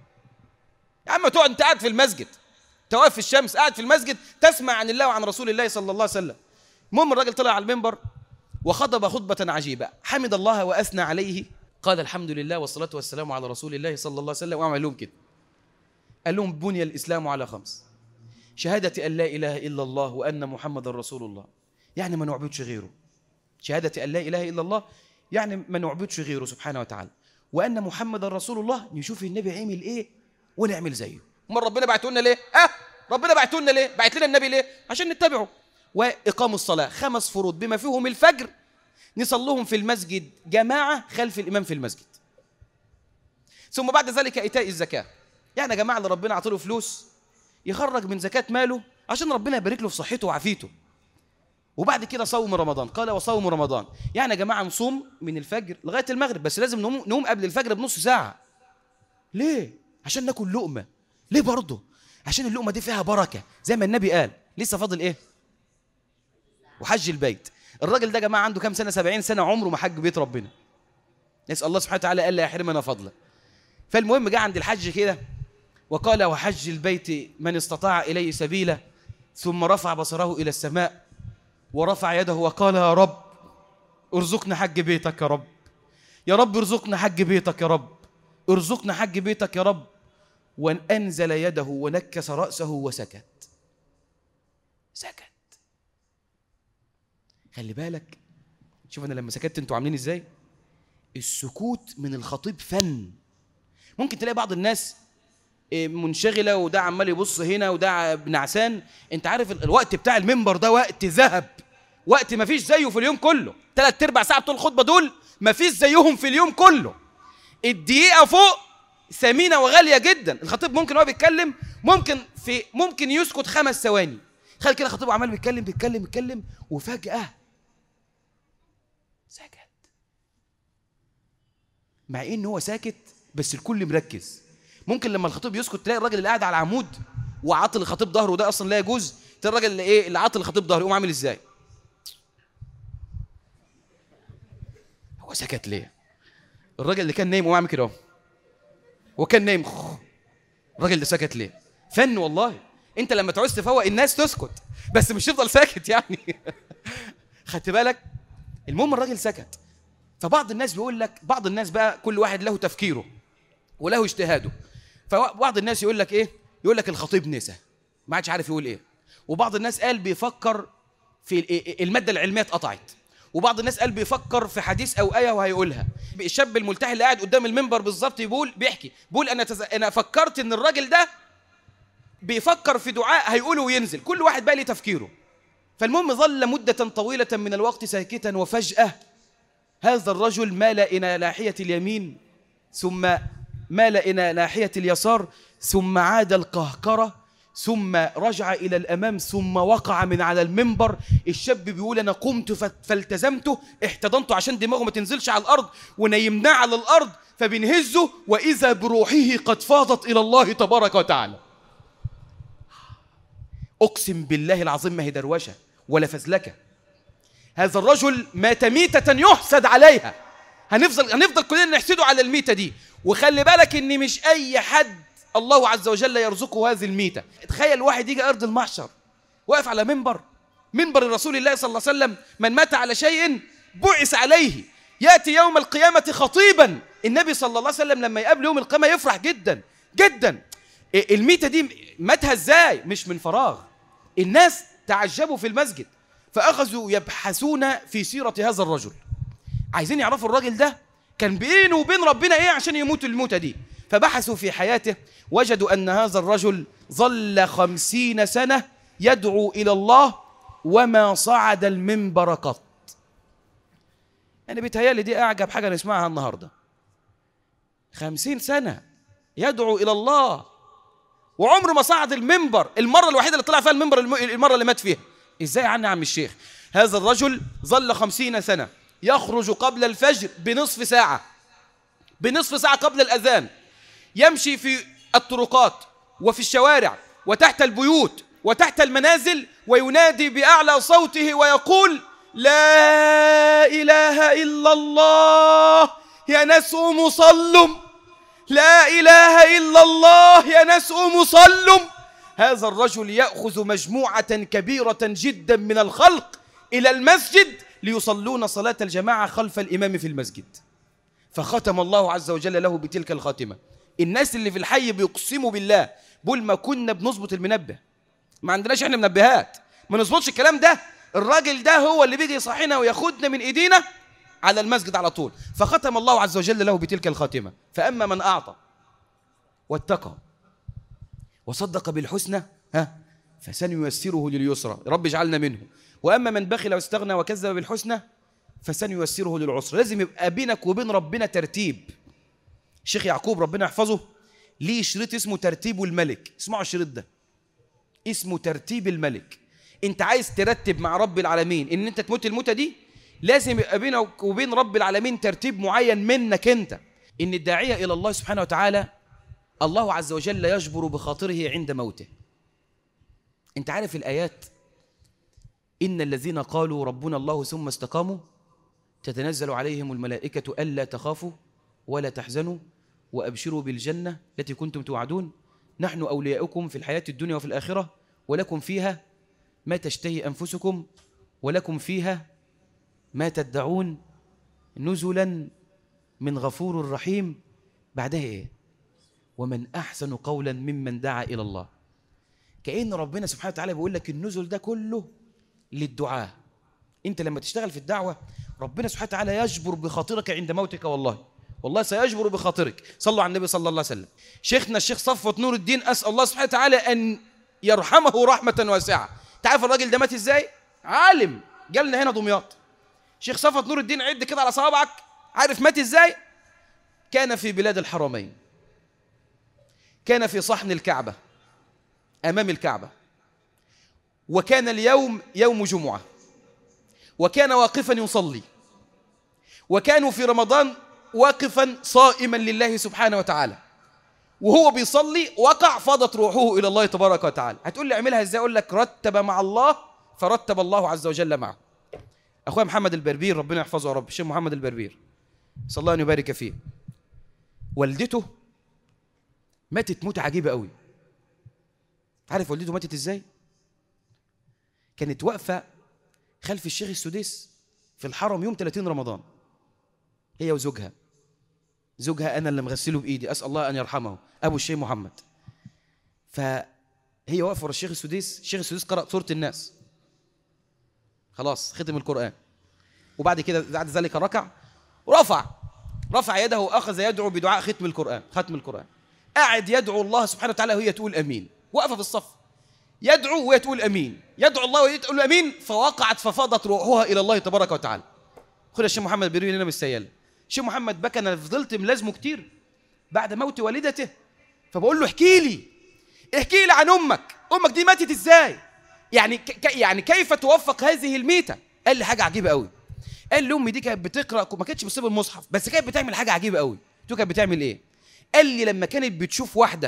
يا عم تقعد انت قاعد في المسجد، انت واقف في الشمس قاعد في المسجد تسمع عن الله وعن رسول الله صلى الله عليه وسلم. المهم الراجل طلع على المنبر وخطب خطبة عجيبة، حمد الله وأثنى عليه، قال الحمد لله والصلاة والسلام على رسول الله صلى الله عليه وسلم، وعمل لهم كده، قال لهم بني الإسلام على 5: شهادة أن لا إله إلا الله وأن محمد رسول الله، يعني ما نعبدش غيره. شهادة أن لا إله إلا الله يعني ما نعبدش غيره سبحانه وتعالى، وأن محمد رسول الله، نشوف النبي عمل إيه ونعمل زيه. أمال ربنا بعته لنا ليه؟ ربنا بعته لنا ليه؟ بعت لنا النبي ليه؟ عشان نتبعه. وإقام الصلاة 5 فروض بما فيهم الفجر، نصلهم في المسجد جماعة خلف الإمام في المسجد. ثم بعد ذلك إيتاء الزكاة، يعني يا جماعة اللي ربنا عطله فلوس يخرج من زكاة ماله عشان ربنا يبارك له في صحته وعافيته. وبعد كده صوم رمضان، قال وصوم رمضان، يعني يا جماعة نصوم من الفجر لغاية المغرب، بس لازم نقوم قبل الفجر بنص ساعة. ليه؟ عشان ناكل لقمة. ليه برضه؟ عشان اللقمة دي فيها بركة زي ما النبي قال. لسه فاضل إيه؟ وحج البيت. الراجل ده يا جماعة عنده كام سنة؟ 70 سنة، عمره ما حج بيت ربنا. نسأل الله سبحانه وتعالى ألا يحرمنا فضله. فالمهم جاء عند الحج كده وقال وحج البيت من استطاع إليه سبيلا، ثم رفع بصره إلى السماء ورفع يده وقال يا رب ارزقنا حج بيتك يا رب، يا رب ارزقنا حج بيتك يا رب، ارزقنا حج بيتك يا رب. وأنزل يده ونكس رأسه وسكت. سكت. خلي بالك، شوف أنا لما سكت أنتوا عاملين إزاي. السكوت من الخطيب فن. ممكن تلاقي بعض الناس منشغلة وده عمال يبص هنا وده نعسان. أنت عارف الوقت بتاع المنبر ده وقت ذهب، وقت ما فيش زيه في اليوم كله. 3/4 ساعة بتوع الخطبة دول ما فيش زيهم في اليوم كله. الدقيقة فوق ثمينة وغالية جدا. الخطيب ممكن هو بيتكلم ممكن يسكت 5 ثواني. خلي كده الخطيب عمال بيتكلم وفجأة سكت، مع ان هو ساكت بس الكل مركز. ممكن لما الخطيب يسكت تلاقي الراجل اللي قاعد على العمود وعاطل الخطيب ظهره، وده اصلا لا يجوز، تلاقي الراجل اللي عاطل الخطيب ظهره يقوم عامل ازاي؟ هو سكت ليه؟ الراجل اللي كان نايم يقوم عامل كده، هو كان نايم، الراجل ده سكت ليه؟ فن والله. انت لما تعوز تفوق الناس تسكت، بس مش تفضل ساكت يعني. خدت بالك؟ المهم الراجل سكت. فبعض الناس بيقول لك، بعض الناس بقى كل واحد له تفكيره وله اجتهاده. فبعض الناس يقول لك ايه؟ يقول لك الخطيب نسى ما عادش عارف يقول ايه. وبعض الناس قال بيفكر في الماده العلميه اتقطعت. وبعض الناس قال بيفكر في حديث او ايه وهيقولها. الشاب الملتحي اللي قاعد قدام المنبر بالظبط بيحكي انا فكرت ان الراجل ده بيفكر في دعاء هيقوله وينزل. كل واحد بقى ليه تفكيره. فالمهم ظل مده طويله من الوقت ساكتا، وفجاه هذا الرجل مال إلى ناحية اليمين، ثم مال إلى ناحية اليسار، ثم عاد القهقرة، ثم رجع إلى الأمام، ثم وقع من على المنبر. الشاب بيقول أنا قمت فالتزمته، احتضنته عشان دماغه ما تنزلش على الأرض، ونيمناه على الأرض، فبنهزه وإذا بروحه قد فاضت إلى الله تبارك وتعالى. أقسم بالله العظيم ما هي دروشة ولا فزلكة. هذا الرجل مات ميتة يحسد عليها. هنفضل كلنا نحسده على الميتة دي. وخلي بالك ان مش اي حد الله عز وجل يرزقه هذه الميتة. تخيل واحد يجي ارض المحشر واقف على منبر رسول الله صلى الله عليه وسلم، من مات على شيء بعث عليه، يأتي يوم القيامة خطيبا. النبي صلى الله عليه وسلم لما يقابل يوم القيامة يفرح جدا جدا. الميتة دي ماتها ازاي؟ مش من فراغ. الناس تعجبوا في المسجد فأخذوا يبحثون في سيرة هذا الرجل، عايزين يعرفوا الراجل ده كان بينه وبين ربنا ايه عشان يموت الموتة دي. فبحثوا في حياته وجدوا أن هذا الرجل ظل 50 سنة يدعو إلى الله وما صعد المنبر قط. يعني بيتهيألي دي أعجب حاجة نسمعها النهاردة. 50 سنة يدعو إلى الله وعمره ما صعد المنبر. المرة الوحيدة اللي طلع فيها المنبر المرة اللي مات فيها. إزاي عني يا عم الشيخ؟ هذا الرجل ظل 50 سنة يخرج قبل الفجر بنصف ساعة قبل الأذان، يمشي في الطرقات وفي الشوارع وتحت البيوت وتحت المنازل وينادي بأعلى صوته ويقول لا إله إلا الله يا ناس قوموا صلوا، لا إله إلا الله يا ناس قوموا صلوا. هذا الرجل يأخذ مجموعة كبيرة جدا من الخلق إلى المسجد ليصلون صلاة الجماعة خلف الإمام في المسجد، فختم الله عز وجل له بتلك الخاتمة. الناس اللي في الحي بيقسموا بالله، بقول ما كنا بنظبط المنبه، ما عندناش احنا منبهات، ما نظبطش الكلام ده، الراجل ده هو اللي بيجي يصحينا وياخدنا من ايدينا على المسجد على طول، فختم الله عز وجل له بتلك الخاتمة. فأما من أعطى واتقى وصدق بالحسنى فسنيسره لليسرى، رب اجعلنا منه. وأما من بخل واستغنى وكذب بالحسنى فسنيسره للعسرى. لازم يبقى بينك وبين ربنا ترتيب. الشيخ يعقوب ربنا يحفظه ليه شريط اسمه ترتيب الملك، اسمعوا الشريط ده، اسمه ترتيب الملك. انت عايز ترتب مع رب العالمين ان انت تموت الموتة دي، لازم يبقى بينك وبين رب العالمين ترتيب معين منك انت. ان الداعية الى الله سبحانه وتعالى الله عز وجل يجبر بخاطره عند موته. انت عارف الآيات، إن الذين قالوا ربنا الله ثم استقاموا تتنزل عليهم الملائكة ألا تخافوا ولا تحزنوا وأبشروا بالجنة التي كنتم توعدون نحن أولياؤكم في الحياة الدنيا وفي الآخرة ولكم فيها ما تشتهي أنفسكم ولكم فيها ما تدعون نزلا من غفور رحيم. بعدها إيه؟ ومن أحسن قولا ممن دعا إلى الله. كأن ربنا سبحانه وتعالى بيقول لك النزل ده كله للدعاء. انت لما تشتغل في الدعوة ربنا سبحانه وتعالى يجبر بخاطرك عند موتك، والله سيجبر بخاطرك. صلوا على النبي صلى الله عليه وسلم. شيخنا الشيخ صفوت نور الدين أسأل الله سبحانه وتعالى أن يرحمه رحمة واسعة. تعرف الراجل ده مات ازاي؟ عالم جالنا هنا دمياط. شيخ صفوت نور الدين، عد كده على صوابعك، عارف مات ازاي؟ كان في بلاد الحرمين، كان في صحن الكعبة أمام الكعبة، وكان اليوم يوم جمعة، وكان واقفا يصلي، وكانوا في رمضان واقفا صائما لله سبحانه وتعالى، وهو بيصلي وقع فاضت روحه إلى الله تبارك وتعالى. هتقول لي اعملها ازاي؟ أقول لك رتب مع الله فرتب الله عز وجل معه. أخويا محمد البربير ربنا يحفظه يا رب، الشيخ محمد البربير صلى الله أن يبارك فيه، والدته ماتت موتة عجيبة قوي. عارف والدته ماتت ازاي؟ كانت واقفة خلف الشيخ السديس في الحرم يوم 30 رمضان، هي وزوجها، زوجها أنا اللي مغسله بإيدي أسأل الله أن يرحمه، أبو الشيخ محمد. فهي واقفة ورا الشيخ السديس، الشيخ السديس قرأ سورة الناس، خلاص ختم القرآن، وبعد كده بعد ذلك ركع ورفع يده وأخذ يدعو بدعاء ختم القرآن، قاعد يدعو الله سبحانه وتعالى وهي تقول أمين، واقفة في الصف يدعو وهي تقول أمين، يدعو الله وهي تقول أمين، فوقعت ففاضت روحها إلى الله تبارك وتعالى. خد الشيخ محمد البربير هنا بالسيالة. الشيخ محمد بكى، أنا فضلت ملازمه كتير بعد موت والدته، فبقول له احكي لي عن أمك دي ماتت إزاي؟ يعني كيف توفق هذه الميتة؟ قال لي حاجة عجيبة قوي. قال لي أمي دي كانت بتقرأ، ما كانتش بتسيب المصحف، بس كانت بتعمل حاجة عجيبة قوي. قلت له كانت بتعمل إيه؟ قال لي لما كانت بتشوف واحدة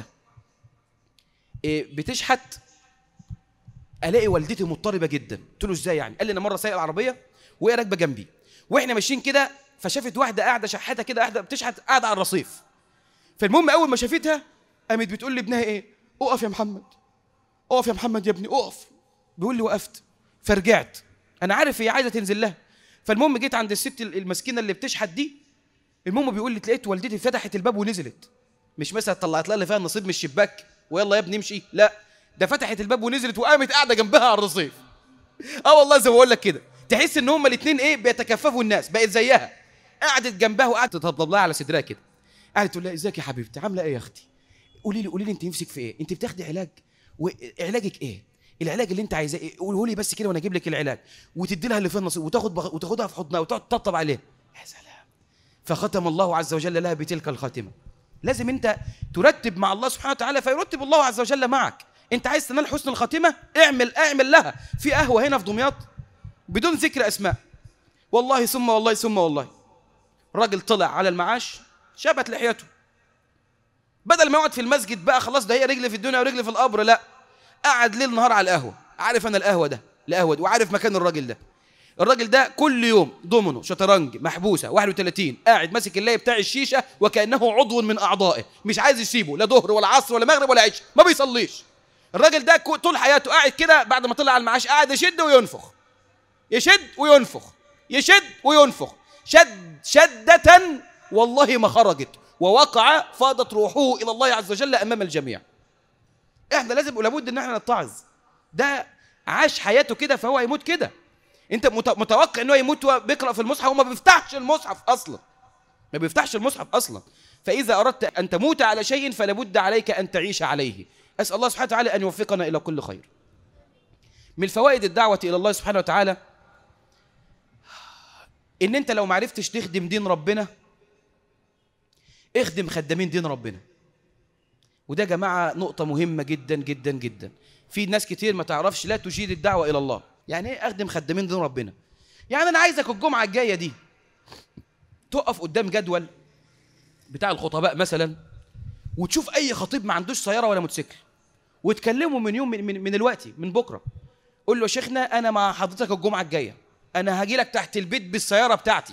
بتشحت الاقي والدتي مضطربه جدا. قلت له ازاي يعني؟ قال لي انا مره سايق العربيه وهي راكبه جنبي واحنا ماشيين كده، فشافت واحده قاعده شحاته كده، قاعده بتشحت قاعده على الرصيف. فالمهم اول ما شافتها قامت بتقول لابنها ايه؟ اقف يا محمد، اقف يا محمد يا ابني اقف. بيقول لي وقفت، فرجعت انا عارف هي عايزه تنزل لها. فالمهم جيت عند الست المسكينه اللي بتشحت دي، المهم بيقول لي لقيت والدتي فتحت الباب ونزلت، مش مثلا طلعت لها اللي فيها النصيب من الشباك ويلا يا ابني امشي، لا ده فتحت الباب ونزلت وقامت قاعده جنبها على الرصيف. والله زي ما بقول لك كده، تحس ان هما الاثنين ايه بيتكففوا الناس، بقت زيها، قعدت جنبها وقعدت تطبطب لها على صدرها كده، قعدت تقول لها ازيك يا حبيبتي، عامله ايه يا اختي؟ قولي لي انت نفسك في ايه؟ انت بتاخدي علاج؟ وعلاجك ايه؟ العلاج اللي انت عايزاه ايه؟ قوله لي بس كده وانا اجيب لك العلاج. وتدي لها اللي فيه النصيب وتاخدها في حضنها وتقعد تطبطب عليها. يا سلام. فختم الله عز وجل لها بتلك الخاتمه. لازم انت ترتب مع الله سبحانه وتعالى فيرتب الله عز وجل معك. انت عايز تنال حسن الخاتمه؟ اعمل لها. في قهوه هنا في دمياط بدون ذكر اسماء، والله ثم والله ثم والله، راجل طلع على المعاش شابت لحيته، بدل ما يقعد في المسجد بقى خلاص ده هي رجل في الدنيا ورجل في القبر، لا قعد ليل نهار على القهوه. عارف انا القهوه دي وعارف مكان الراجل ده كل يوم دومينو شطرنج محبوسه 31، قاعد ماسك اللاي بتاع الشيشه وكانه عضو من اعضائه، مش عايز يسيبه لا ظهر ولا عصر ولا مغرب ولا عشاء، ما بيصليش. الراجل ده طول حياته قاعد كده، بعد ما طلع على المعاش قاعد يشد وينفخ، يشد وينفخ، شدة والله ما خرجت، ووقع فاضت روحه إلى الله عز وجل أمام الجميع. احنا لازم ولابد ان احنا نتعظ. ده عاش حياته كده فهو يموت كده. انت متوقع انه يموت وهو بيقرأ في المصحف وما بيفتحش المصحف اصلا، ما بيفتحش المصحف اصلا. فاذا اردت ان تموت على شيء فلا بد عليك ان تعيش عليه. اسال الله سبحانه وتعالى ان يوفقنا الى كل خير. من فوائد الدعوه الى الله سبحانه وتعالى ان انت لو ما عرفتش تخدم دين ربنا اخدم خدامين دين ربنا. وده يا جماعه نقطه مهمه جدا جدا جدا. في ناس كتير ما تعرفش لا تجيد الدعوه الى الله. يعني ايه اخدم خدامين دين ربنا؟ يعني انا عايزك الجمعه الجايه دي تقف قدام جدول بتاع الخطباء مثلا وتشوف اي خطيب ما عندوش سياره ولا موتوسيكل وتكلمه من يوم من الوقت من بكره. قول له يا شيخنا انا مع حضرتك الجمعه الجايه، انا هاجي لك تحت البيت بالسياره بتاعتي.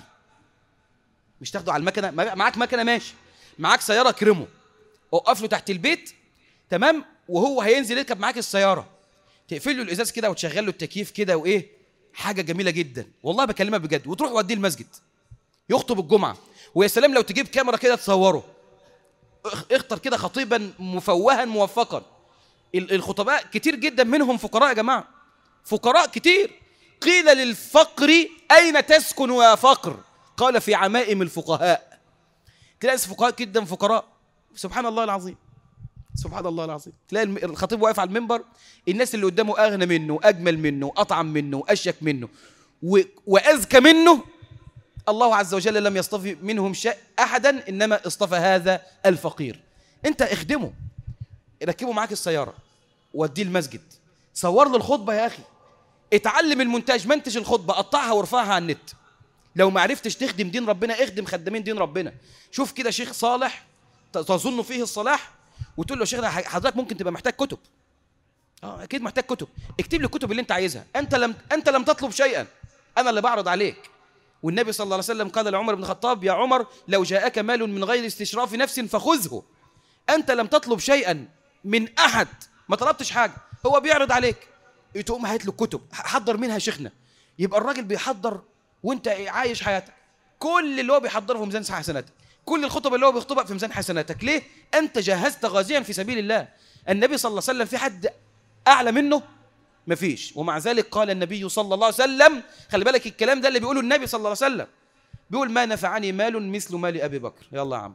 مش تاخده على المكنه، معاك مكنه ماشي، معاك سياره كرمه، وقف له تحت البيت تمام، وهو هينزل يركب معاك السياره، تقفل له الازاز كده وتشغل له التكييف كده وايه، حاجه جميله جدا والله بكلمك بجد. وتروح وديه المسجد يخطب الجمعه، ويا سلام لو تجيب كاميرا كده تصوره. اختر كده خطيبا مفوها موفقا. الخطباء كتير جدا منهم فقراء يا جماعه، فقراء كتير. قيل للفقر اين تسكن يا فقر؟ قال في عمائم الفقهاء. تلاقي فقهاء جدا فقراء، سبحان الله العظيم، سبحان الله العظيم. تلاقي الخطيب واقف على المنبر، الناس اللي قدامه اغنى منه واجمل منه واطعم منه واشيك منه واذكى منه. الله عز وجل لم يصطفي منهم احدا، انما اصطفى هذا الفقير. انت اخدمه، ركبه معاك السياره، وديه المسجد، صور له الخطبه يا اخي، اتعلم المونتاج، منتج الخطبه، قطعها وارفعها على النت. لو ما عرفتش تخدم دين ربنا اخدم خدامين دين ربنا. شوف كده شيخ صالح تظن فيه الصلاح وتقول له يا شيخنا حضرتك ممكن تبقى محتاج كتب. اكيد محتاج كتب، اكتب لي الكتب اللي انت عايزها. انت لم تطلب شيئا، انا اللي بعرض عليك. والنبي صلى الله عليه وسلم قال لعمر بن الخطاب يا عمر لو جاءك مال من غير استشراف نفس فخذه. انت لم تطلب شيئا من احد، ما طلبتش حاجه، هو بيعرض عليك، تقوم هات له الكتب، حضر منها شيخنا. يبقى الراجل بيحضر وانت عايش حياتك، كل اللي هو بيحضره في ميزان حسناتك، كل الخطب اللي هو بيخطبها في ميزان حسناتك. ليه؟ انت جهزت غازيا في سبيل الله. النبي صلى الله عليه وسلم في حد اعلى منه؟ مفيش. ومع ذلك قال النبي صلى الله عليه وسلم، خلي بالك الكلام ده اللي بيقوله النبي صلى الله عليه وسلم، بيقول ما نفعني مال مثل مال ابي بكر. يلا يا عم،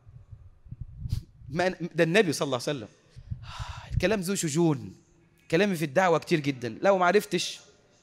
ده النبي صلى الله عليه وسلم. الكلام ذو شجون، كلامي في الدعوه كتير جدا. لو ما عرفتش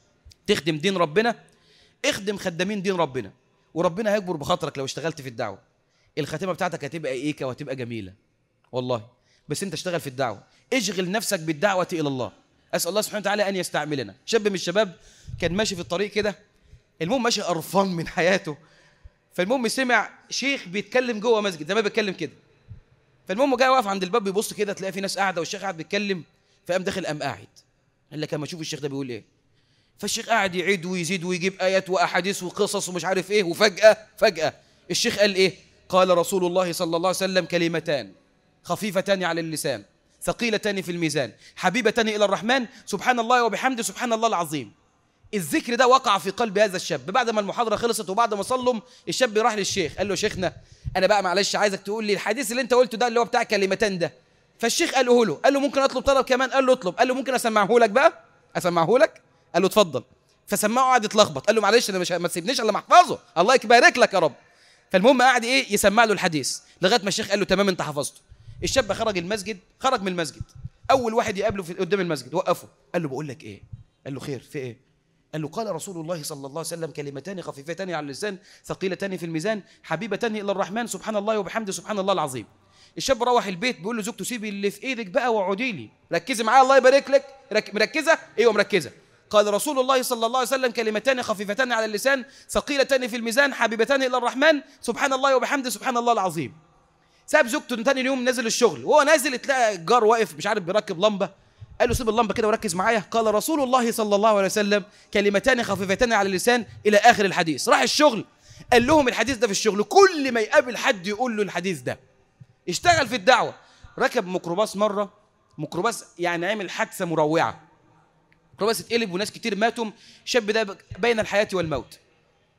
تخدم دين ربنا اخدم خدامين دين ربنا، وربنا هيكبر بخاطرك. لو اشتغلت في الدعوه الخاتمه بتاعتك هتبقى ايكه وهتبقى جميله والله. بس انت اشتغل في الدعوه، اشغل نفسك بالدعوه الى الله. اسال الله سبحانه وتعالى ان يستعملنا. شاب من الشباب كان ماشي في الطريق كده، المهم ماشي قرفان من حياته، فالمهم سمع شيخ بيتكلم جوه مسجد زي ما بيتكلم كده. فالمهم جاي واقف عند الباب بيبص كده، تلاقي في ناس قاعده والشيخ قاعد بيتكلم، فقام داخل قام قاعد. قال لك اما اشوف الشيخ ده بيقول ايه. فالشيخ قاعد يعيد ويزيد ويجيب ايات واحاديث وقصص ومش عارف ايه، وفجاه الشيخ قال ايه؟ قال رسول الله صلى الله عليه وسلم كلمتان خفيفتان على اللسان ثقيلتان في الميزان حبيبتان الى الرحمن سبحان الله وبحمده سبحان الله العظيم. الذكر ده وقع في قلب هذا الشاب. بعد ما المحاضره خلصت وبعد ما صلوا الشاب راح للشيخ قال له شيخنا انا بقى معلش عايزك تقول لي الحديث اللي انت قلته ده اللي هو بتاع كلمتان ده. فالشيخ قاله له، قال له ممكن اطلب طلب كمان؟ قال له اطلب. قال له ممكن اسمعه لك بقى؟ اسمعه لك؟ قال له اتفضل. فسمعه قعد يتلخبط، قال له معلش انا مش ما تسيبنيش الا ما احفظه، الله يبارك لك يا رب. فالمهم قعد ايه يسمع له الحديث لغايه ما الشيخ قال له تمام انت حفظته. الشاب خرج من المسجد، اول واحد يقابله في قدام المسجد وقفه، قال له بقول لك ايه؟ قال له خير في ايه؟ قال له قال رسول الله صلى الله عليه وسلم كلمتان خفيفتان على اللسان ثقيلتان في الميزان حبيبتان الى الرحمن سبحان الله وبحمده سبحان الله العظيم. الشاب روح البيت بيقول له زوجته سيبي اللي في ايدك بقى وعودي لي، ركزي معايا الله يبارك لك. مركزه؟ ايوه مركزه. قال رسول الله صلى الله عليه وسلم كلمتان خفيفتان على اللسان ثقيلتان في الميزان حبيبتان الى الرحمن سبحان الله وبحمده سبحان الله العظيم. ساب زوجته تاني يوم نزل الشغل، وهو نازل تلاقي الجار واقف مش عارف بيركب لمبه، قال له سيب اللمبه كده وركز معايا. قال رسول الله صلى الله عليه وسلم كلمتان خفيفتان على اللسان الى اخر الحديث. راح الشغل قال لهم الحديث ده في الشغل، كل ما يقابل حد يقول له الحديث ده. اشتغل في الدعوه، ركب ميكروباص مره، ميكروباص يعني عمل حادثه مروعه، ميكروباص اتقلب وناس كتير ماتوا. الشاب ده بين الحياه والموت.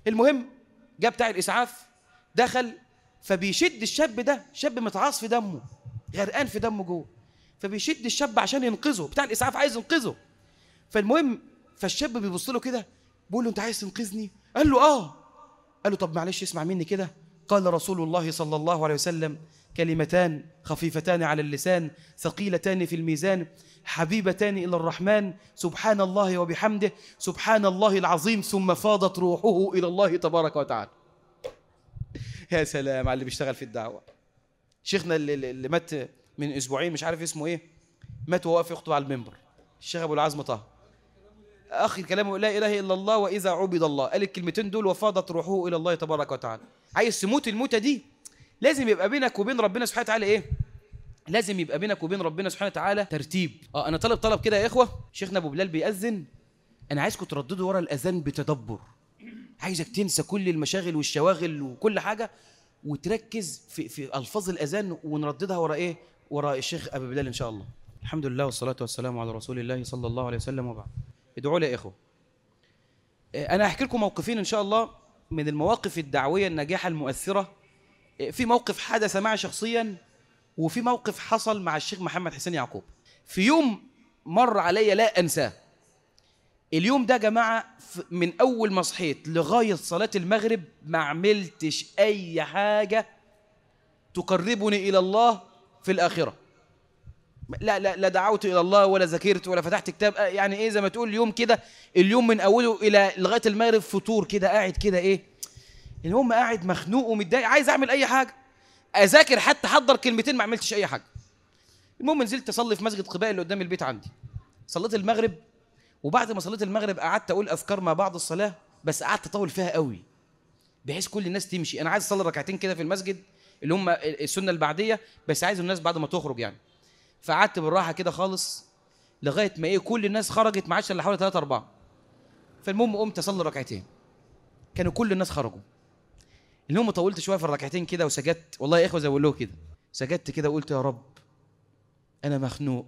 المهم جاب بتاع الاسعاف، دخل، فبيشد الشاب ده، شاب متعاص في دمه، غرقان في دمه جوه، فبيشد الشاب عشان ينقذه، بتاع الاسعاف عايز ينقذه. فالمهم فالشاب بيبص له كده، بيقول له انت عايز تنقذني؟ قال له اه. قال له طب معلش اسمع مني كده. قال رسول الله صلى الله عليه وسلم: كلمتان خفيفتان على اللسان ثقيلتان في الميزان حبيبتان إلى الرحمن، سبحان الله وبحمده سبحان الله العظيم، ثم فاضت روحه إلى الله تبارك وتعالى. يا سلام على اللي بيشتغل في الدعوة. شيخنا اللي مات من أسبوعين مش عارف اسمه إيه، مات وهو واقف يخطب على المنبر، الشيخ أبو العزم طه، آخر كلامه لا إله إلا الله وإذا عبد الله، قال الكلمتين دول وفاضت روحه إلى الله تبارك وتعالى. عايز تموت الموتة دي لازم يبقى بينك وبين ربنا سبحانه وتعالى إيه؟ لازم يبقى بينك وبين ربنا سبحانه وتعالى ترتيب. أنا طلب كده يا إخوة، شيخنا أبو بلال بيأذن، أنا عايزكم ترددوا ورا الأذان بتدبر، عايزك تنسى كل المشاغل والشواغل وكل حاجة وتركز في ألفاظ الأذان ونرددها ورا إيه؟ ورا الشيخ أبو بلال إن شاء الله. الحمد لله والصلاة والسلام على رسول الله صلى الله عليه وسلم، وبعد. ادعوا لي يا إخوة. أنا هحكي لكم موقفين إن شاء الله من المواقف الدعوية الناجحة المؤثرة. في موقف حدث معي شخصيا، وفي موقف حصل مع الشيخ محمد حسين يعقوب. في يوم مر علي لا أنساه. اليوم ده يا جماعة من أول ما صحيت لغاية صلاة المغرب ما عملتش أي حاجة تقربني إلى الله في الآخرة. لا دعوت إلى الله ولا ذاكرت ولا فتحت كتاب، يعني إيه زي ما تقول اليوم كده، اليوم من أوله إلى لغاية المغرب فطور كده، قاعد كده إيه، المهم قاعد مخنوق ومتضايق، عايز أعمل أي حاجة، أذاكر حتى حضر كلمتين، ما عملتش أي حاجة. المهم نزلت أصلي في مسجد قباء اللي قدام البيت عندي، صليت المغرب، وبعد ما صليت المغرب قعدت أقول أذكار ما بعد الصلاة، بس قعدت أطول فيها قوي بحيث كل الناس تمشي. أنا عايز أصلي ركعتين كده في المسجد اللي هم السنة البعدية، بس عايز الناس بعد ما تخرج يعني. فقعدت بالراحة كده خالص لغاية ما إيه كل الناس خرجت، ما عادش إلا حوالي 3 4. فالمهم قمت أصلي ركعتين، كانوا كل الناس خرجوا. المهم طولت شوية في الركعتين كده وسجدت، والله يا إخوة زي ما بقول له كده، سجدت كده وقلت يا رب أنا مخنوق،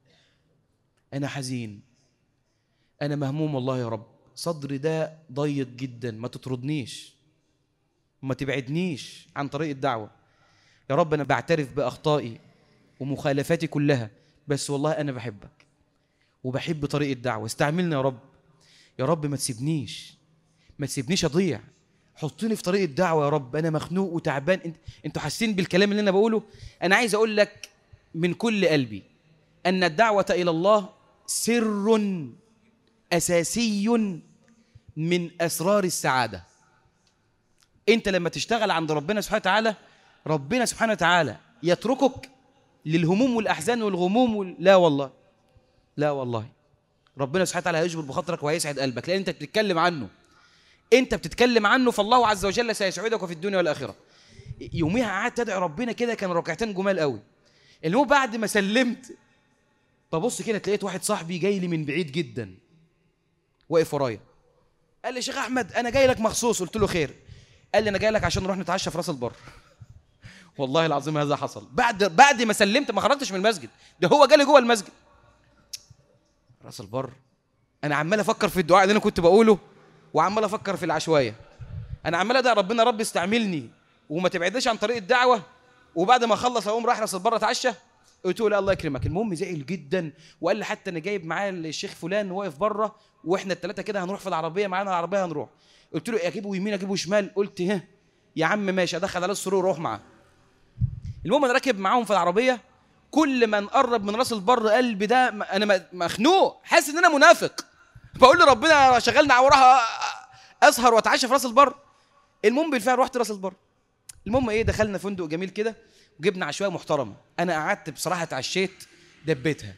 أنا حزين، أنا مهموم، والله يا رب صدري ده ضيق جدا، ما تطردنيش وما تبعدنيش عن طريق الدعوة يا رب. أنا بعترف بأخطائي ومخالفاتي كلها، بس والله أنا بحبك وبحب طريق الدعوة، استعملني يا رب. يا رب ما تسيبنيش أضيع، حطني في طريق الدعوة يا رب، أنا مخنوق وتعبان. أنتوا حاسين بالكلام اللي أنا بقوله؟ أنا عايز أقول لك من كل قلبي أن الدعوة إلى الله سر أساسي من أسرار السعادة. أنت لما تشتغل عند ربنا سبحانه وتعالى، ربنا سبحانه وتعالى يتركك للهموم والأحزان والغموم لا والله، لا والله، ربنا سبحانه وتعالى هيجبر بخاطرك وهيسعد قلبك، لأن أنت بتتكلم عنه، أنت بتتكلم عنه، فالله عز وجل سيسعدك في الدنيا والآخرة. يوميها قعدت أدعي ربنا كده، كان ركعتين جمال قوي. المهم بعد ما سلمت ببص كده لقيت واحد صاحبي جاي لي من بعيد جدا واقف ورايا، قال لي شيخ أحمد أنا جاي لك مخصوص. قلت له خير. قال لي أنا جاي لك عشان نروح نتعشى في راس البر. والله العظيم هذا حصل بعد ما سلمت، ما خرجتش من المسجد، ده هو جالي جوه المسجد. راس البر، أنا عمال أفكر في الدعاء اللي أنا كنت بقوله، وعمال أفكر في العشوائية، أنا عمال أدعي ربنا رب استعملني وما تبعدش عن طريق الدعوة، وبعد ما أخلص أقوم رايح راس البر أتعشى. قلت له لا الله يكرمك. المهم زعل جدا وقال لي حتى أنا جايب معايا الشيخ فلان واقف بره، وإحنا الثلاثة كده هنروح في العربية، معانا العربية هنروح. قلت له أجيبه يمين أجيبه شمال؟ قلت يا عم ماشي، أدخل على السرور وأروح معاه. المهم أنا راكب معاهم في العربية، كل ما نقرب من راس البر قلبي ده أنا مخنوق، حاسس إن أنا منافق، بقول له ربنا شغلنا وراها أسهر وأتعشى في راس البر. المهم بالفعل رحت راس البر. المهم إيه، دخلنا فندق جميل كده وجبنا عشوائية محترمة. أنا قعدت بصراحة اتعشيت، دبيتها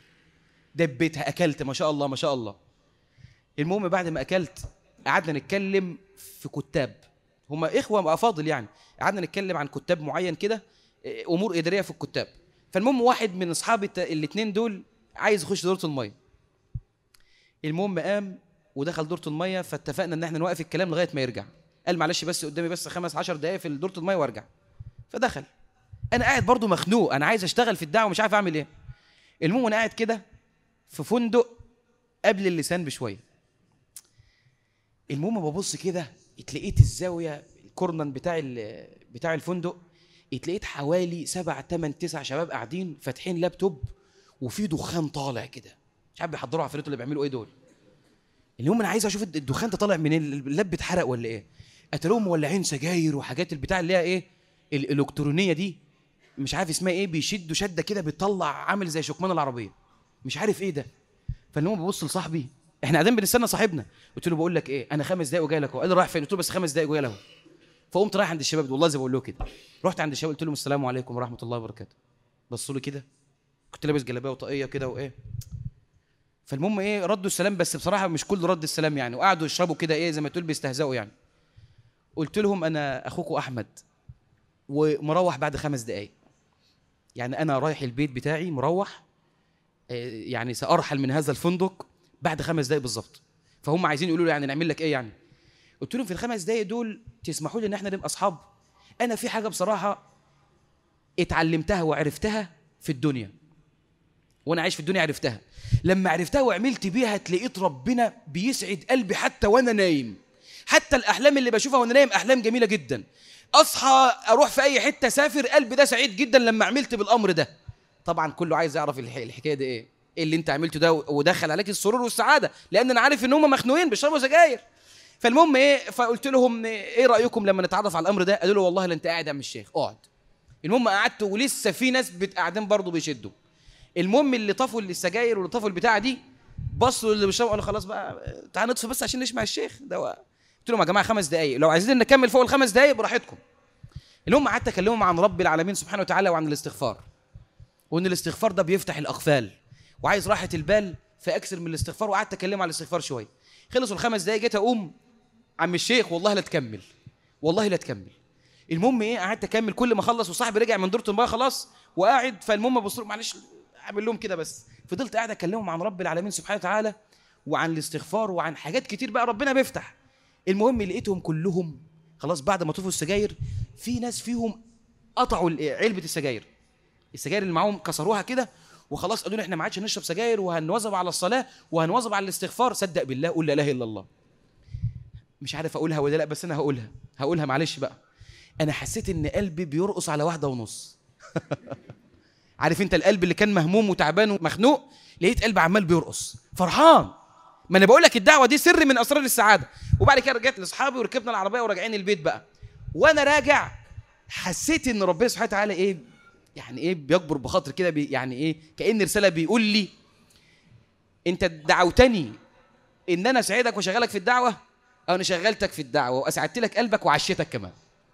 أكلت ما شاء الله ما شاء الله. المهم بعد ما أكلت قعدنا نتكلم في كتاب، هم إخوة أفاضل يعني، قعدنا نتكلم عن كتاب معين كده، أمور إدارية في الكتاب. فالمهم واحد من أصحابي الاثنين دول عايز يخش دورة المية. المهم قام ودخل دورة المية، فاتفقنا إن احنا نوقف الكلام لغاية ما يرجع. قال معلش بس قدامي بس 5-10 دقايق في دورة المية وارجع. فدخل. أنا قاعد برضو مخنوق، أنا عايز أشتغل في الدعوة ومش عارف أعمل إيه. المهم أنا قاعد كده في فندق قبل اللسان بشوية. المهم ببص كده اتلقيت الزاويه الكورنر بتاع الفندق، اتلقيت حوالي 7 8 9 شباب قاعدين فاتحين لابتوب وفي دخان طالع كده، مش عارف بيحضروا عفريته اللي بيعملوا ايه دول. اللي هم انا عايز اشوف الدخان ده طالع من اللاب اتحرق ولا ايه. اتلوهم مولعين سجاير وحاجات البتاع اللي هي ايه الالكترونيه دي، مش عارف اسمها ايه، بيشدوا شده كده بتطلع عامل زي شكمان العربيه، مش عارف ايه ده. فالمهم ببص لصاحبي، احنا قاعدين بنستنى صاحبنا، قلت له بقول لك ايه، انا 5 دقايق وجاي لك اهو. قال لي رايح فين؟ قلت له بس 5 دقايق وجاي له. فقمت رايح عند الشباب، والله زي ما بقول له كده، رحت عند الشباب قلت لهم السلام عليكم ورحمه الله وبركاته. بصوا لي كده، كنت لابس جلابيه وطاقيه كده وايه. فالمهم ايه ردوا السلام، بس بصراحه مش كل رد السلام يعني، وقعدوا يشربوا كده ايه زي ما تقول بيستهزئوا يعني. قلت لهم انا اخوكم احمد ومروح بعد 5 دقايق، يعني انا رايح البيت بتاعي مروح، يعني سارحل من هذا الفندق بعد 5 دقايق بالظبط. فهم عايزين يقولوا لي يعني نعمل لك ايه يعني. قلت لهم في ال5 دقايق دول تسمحوا لي ان احنا نبقى اصحاب؟ انا في حاجه بصراحه اتعلمتها وعرفتها في الدنيا، وانا عايش في الدنيا عرفتها، لما عرفتها وعملت بيها تلاقيت ربنا بيسعد قلبي حتى وانا نايم. حتى الاحلام اللي بشوفها وانا نايم احلام جميله جدا، اصحى اروح في اي حته اسافر قلبي ده سعيد جدا لما عملت بالامر ده. طبعا كله عايز يعرف الحكايه دي ايه اللي انت عملته ده، ودخل عليك السرور والسعاده، لان انا عارف ان هم مخنوقين بيشربوا سجاير. فالمهم ايه، فقلت لهم ايه رايكم لما نتعرف على الامر ده؟ قالوا له والله لا انت قاعد يا عم الشيخ اقعد. المهم قعدت، ولسه في ناس قاعدين برضه بيشدوا. المهم اللي طفوا السجاير واللي طفوا البتاعه دي بصوا اللي بيشربوا قالوا خلاص بقى تعال نطفي بس عشان نسمع الشيخ ده. قلت لهم يا جماعه 5 دقايق، لو عايزين نكمل فوق ال5 دقايق براحتكم. المهم قعدت اكلمهم عن رب العالمين سبحانه وتعالى وعن الاستغفار، وان الاستغفار ده بيفتح الاقفال، وعايز راحه البال فاكثر من الاستغفار. وقعدت اكلمهم على الاستغفار شويه. خلصوا ال5 دقايق جيت اقوم، عم الشيخ والله لا تكمل، والله لا تكمل. المهم ايه قعدت اكمل، كل ما اخلص وصاحبي رجع من دورة الميه خلاص وقاعد، فالمهم ابص له معلش اعمل لهم كده بس. فضلت قاعد اكلمهم عن رب العالمين سبحانه وتعالى وعن الاستغفار وعن حاجات كتير بقى ربنا بيفتح. المهم لقيتهم كلهم خلاص بعد ما طفوا السجاير، في ناس فيهم قطعوا علبه السجاير اللي معاهم كسروها كده وخلاص، قالوا لي احنا ما عادش نشرب سجاير وهنواظب على الصلاه وهنواظب على الاستغفار. صدق بالله قول لا اله الا الله. مش عارف اقولها ولا لا، بس انا هقولها معلش بقى. انا حسيت ان قلبي بيرقص على 1.5. عارف انت القلب اللي كان مهموم وتعبان ومخنوق، لقيت قلبي عمال بيرقص فرحان. ما انا بقول لك الدعوه دي سر من اسرار السعاده. وبعد كده رجعت لاصحابي وركبنا العربيه وراجعين البيت بقى، وانا راجع حسيت ان ربنا سبحانه وتعالى ايه يعني ايه بيكبر بخاطر كده، يعني ايه كأن رساله بيقول لي انت دعوتني ان انا اسعدك واشغلك في الدعوه، او انا شغلتك في الدعوه واسعدت لك قلبك وعشيتك كمان.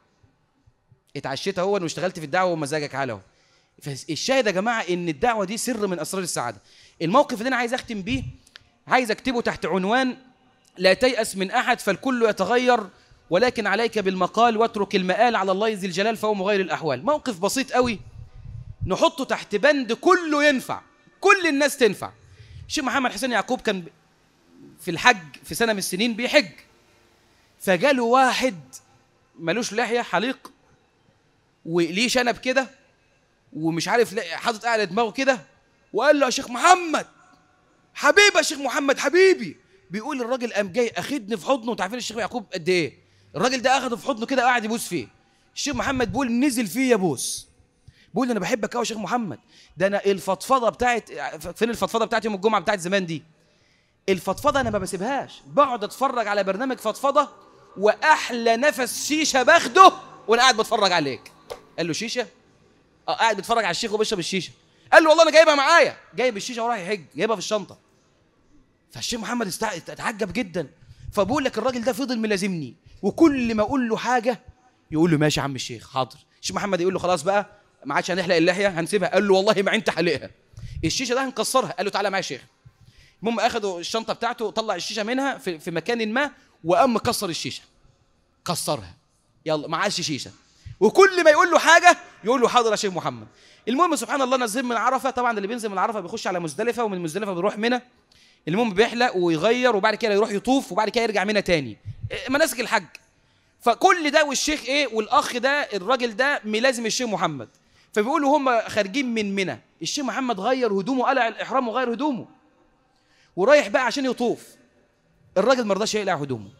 اتعشيت اهو واشتغلت في الدعوه ومزاجك حاله. فالشاهد يا جماعه ان الدعوه دي سر من اسرار السعاده. الموقف اللي انا عايز اختم بيه عايز اكتبه تحت عنوان لا تيأس من احد فالكل يتغير ولكن عليك بالمقال واترك المآل على الله ذي الجلال فهو مغير الاحوال. موقف بسيط قوي نحطه تحت بند كله ينفع، كل الناس تنفع. الشيخ محمد حسين يعقوب كان في الحج في سنه من السنين بيحج، فجاله واحد ملوش لحيه حليق وليه شنب كده ومش عارف حاطط على دماغه كده، وقال له يا شيخ محمد حبيبي، يا شيخ محمد حبيبي. بيقول الراجل قام جاي اخدني في حضنه، وتعرفين الشيخ يعقوب قد ايه الراجل ده اخده في حضنه كده وقعد يبوس فيه. الشيخ محمد بيقول نزل فيه يبوس، بيقول انا بحبك قوي يا شيخ محمد، ده انا الفضفضه بتاعت فين الفضفضه بتاعت يوم الجمعه بتاعت زمان دي، الفضفضه انا ما بسيبهاش، بقعد اتفرج على برنامج فضفضه واحلى نفس شيشه باخده وانا قاعد بتفرج عليك. قال له شيشه؟ قاعد بيتفرج على الشيخ وبيشرب الشيشه. قال له والله انا جايبها معايا، جايب الشيشه ورايح يحج جايبها في الشنطه. فالشيخ محمد اتعجب جدا، فبقول لك الراجل ده فضل ملازمني وكل ما اقول له حاجه يقول له ماشي يا عم الشيخ حاضر. الشيخ محمد يقول له خلاص بقى ما عادش هنحلق اللحيه هنسيبها، قال له والله ما انت حلقها، الشيشه ده هنكسرها. قال له تعالى معايا يا شيخ. المهم اخدوا الشنطه بتاعته وطلع الشيشه منها في مكان ما وقام مكسر الشيشه، كسرها يلا ما عادش شيشه، وكل ما يقول له حاجه يقول له حاضر يا شيخ محمد. المهم سبحان الله نزل من عرفه، طبعا اللي بينزل من عرفه بيخش على مزدلفه ومن مزدلفه بيروح منى. المهم بيحلق ويغير وبعد كده يروح يطوف وبعد كده يرجع منى تاني، مناسك الحج. فكل ده والشيخ ايه والاخ ده الراجل ده ملازم الشيخ محمد. فبيقولوا هم خارجين من منى، الشيخ محمد غير هدومه قلع الاحرام وغير هدومه ورايح بقى عشان يطوف. الراجل ما رضاش يقلع هدومه،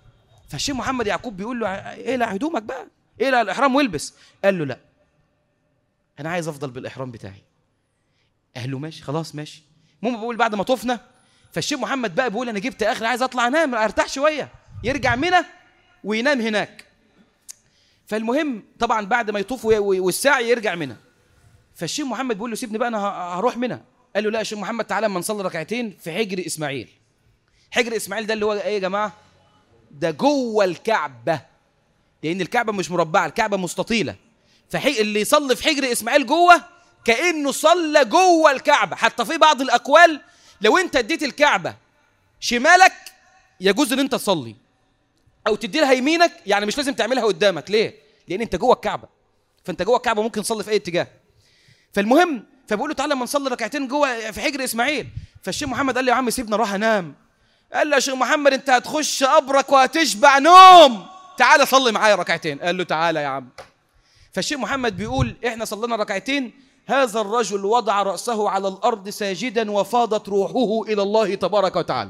فالشيخ محمد يعقوب بيقول له اقلع هدومك بقى، اقلع الاحرام والبس. قال له لا، انا عايز افضل بالاحرام بتاعي. قال له ماشي خلاص ماشي. المهم بقول بعد ما طفنا، فالشيخ محمد بقى بيقول انا جبت اخر، عايز اطلع انام ارتاح شويه، يرجع منى وينام هناك. فالمهم طبعا بعد ما يطوف والساعي يرجع منى. فالشيخ محمد بيقول له سيبني بقى انا هروح منى. قال له لا يا شيخ محمد، تعالى اما نصلي ركعتين في حجر اسماعيل. حجر اسماعيل ده اللي هو ايه يا جماعه؟ ده جوه الكعبه، لان الكعبه مش مربعه، الكعبه مستطيله. اللي يصلي في حجر اسماعيل جوه كانه صلى جوه الكعبه. حتى في بعض الاقوال لو انت اديت الكعبه شمالك يجوز ان انت تصلي، او تدي لها يمينك، يعني مش لازم تعملها قدامك. ليه؟ لان انت جوه الكعبه، فانت جوه الكعبه ممكن تصلي في اي اتجاه. فالمهم فبقول له تعالى اما نصلي ركعتين جوه في حجر اسماعيل. فالشيخ محمد قال لي يا عم سيبنا اروح انام. قال له يا شيخ محمد انت هتخش قبرك وهتشبع نوم، تعالى صلي معايا ركعتين. قال له تعالى يا عم. فالشيخ محمد بيقول احنا صلينا ركعتين، هذا الرجل وضع رأسه على الأرض ساجدا وفاضت روحه إلى الله تبارك وتعالى.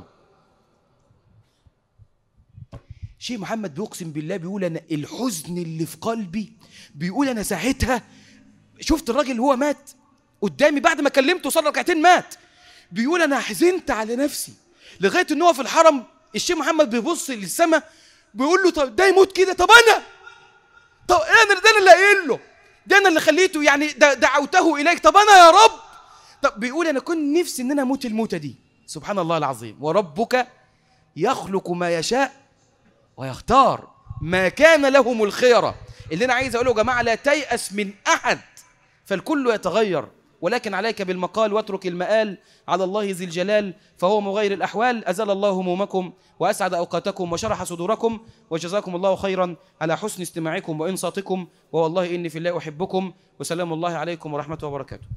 شيخ محمد بيقسم بالله بيقول أنا الحزن اللي في قلبي، بيقول أنا ساعتها شفت الراجل هو مات قدامي بعد ما كلمته صلى ركعتين مات. بيقول أنا حزنت على نفسي لغاية إن هو في الحرم. الشيخ محمد بيبص للسماء بيقول له طب ده يموت كده، طب أنا ده اللي قايل له، ده أنا اللي خليته، يعني دعوته إليك، طب أنا يا رب. طب بيقول أنا كنت نفسي إن أنا أموت الموتة دي. سبحان الله العظيم. وربك يخلق ما يشاء ويختار ما كان لهم الخيرة. اللي أنا عايز أقوله يا جماعة لا تيأس من أحد، فالكل يتغير، ولكن عليك بالمقال واترك المآل على الله ذي الجلال فهو مغير الأحوال. أزال الله همومكم وأسعد أوقاتكم وشرح صدوركم، وجزاكم الله خيرا على حسن استماعكم وإنصاتكم، والله إني في الله أحبكم، وسلام الله عليكم ورحمته وبركاته.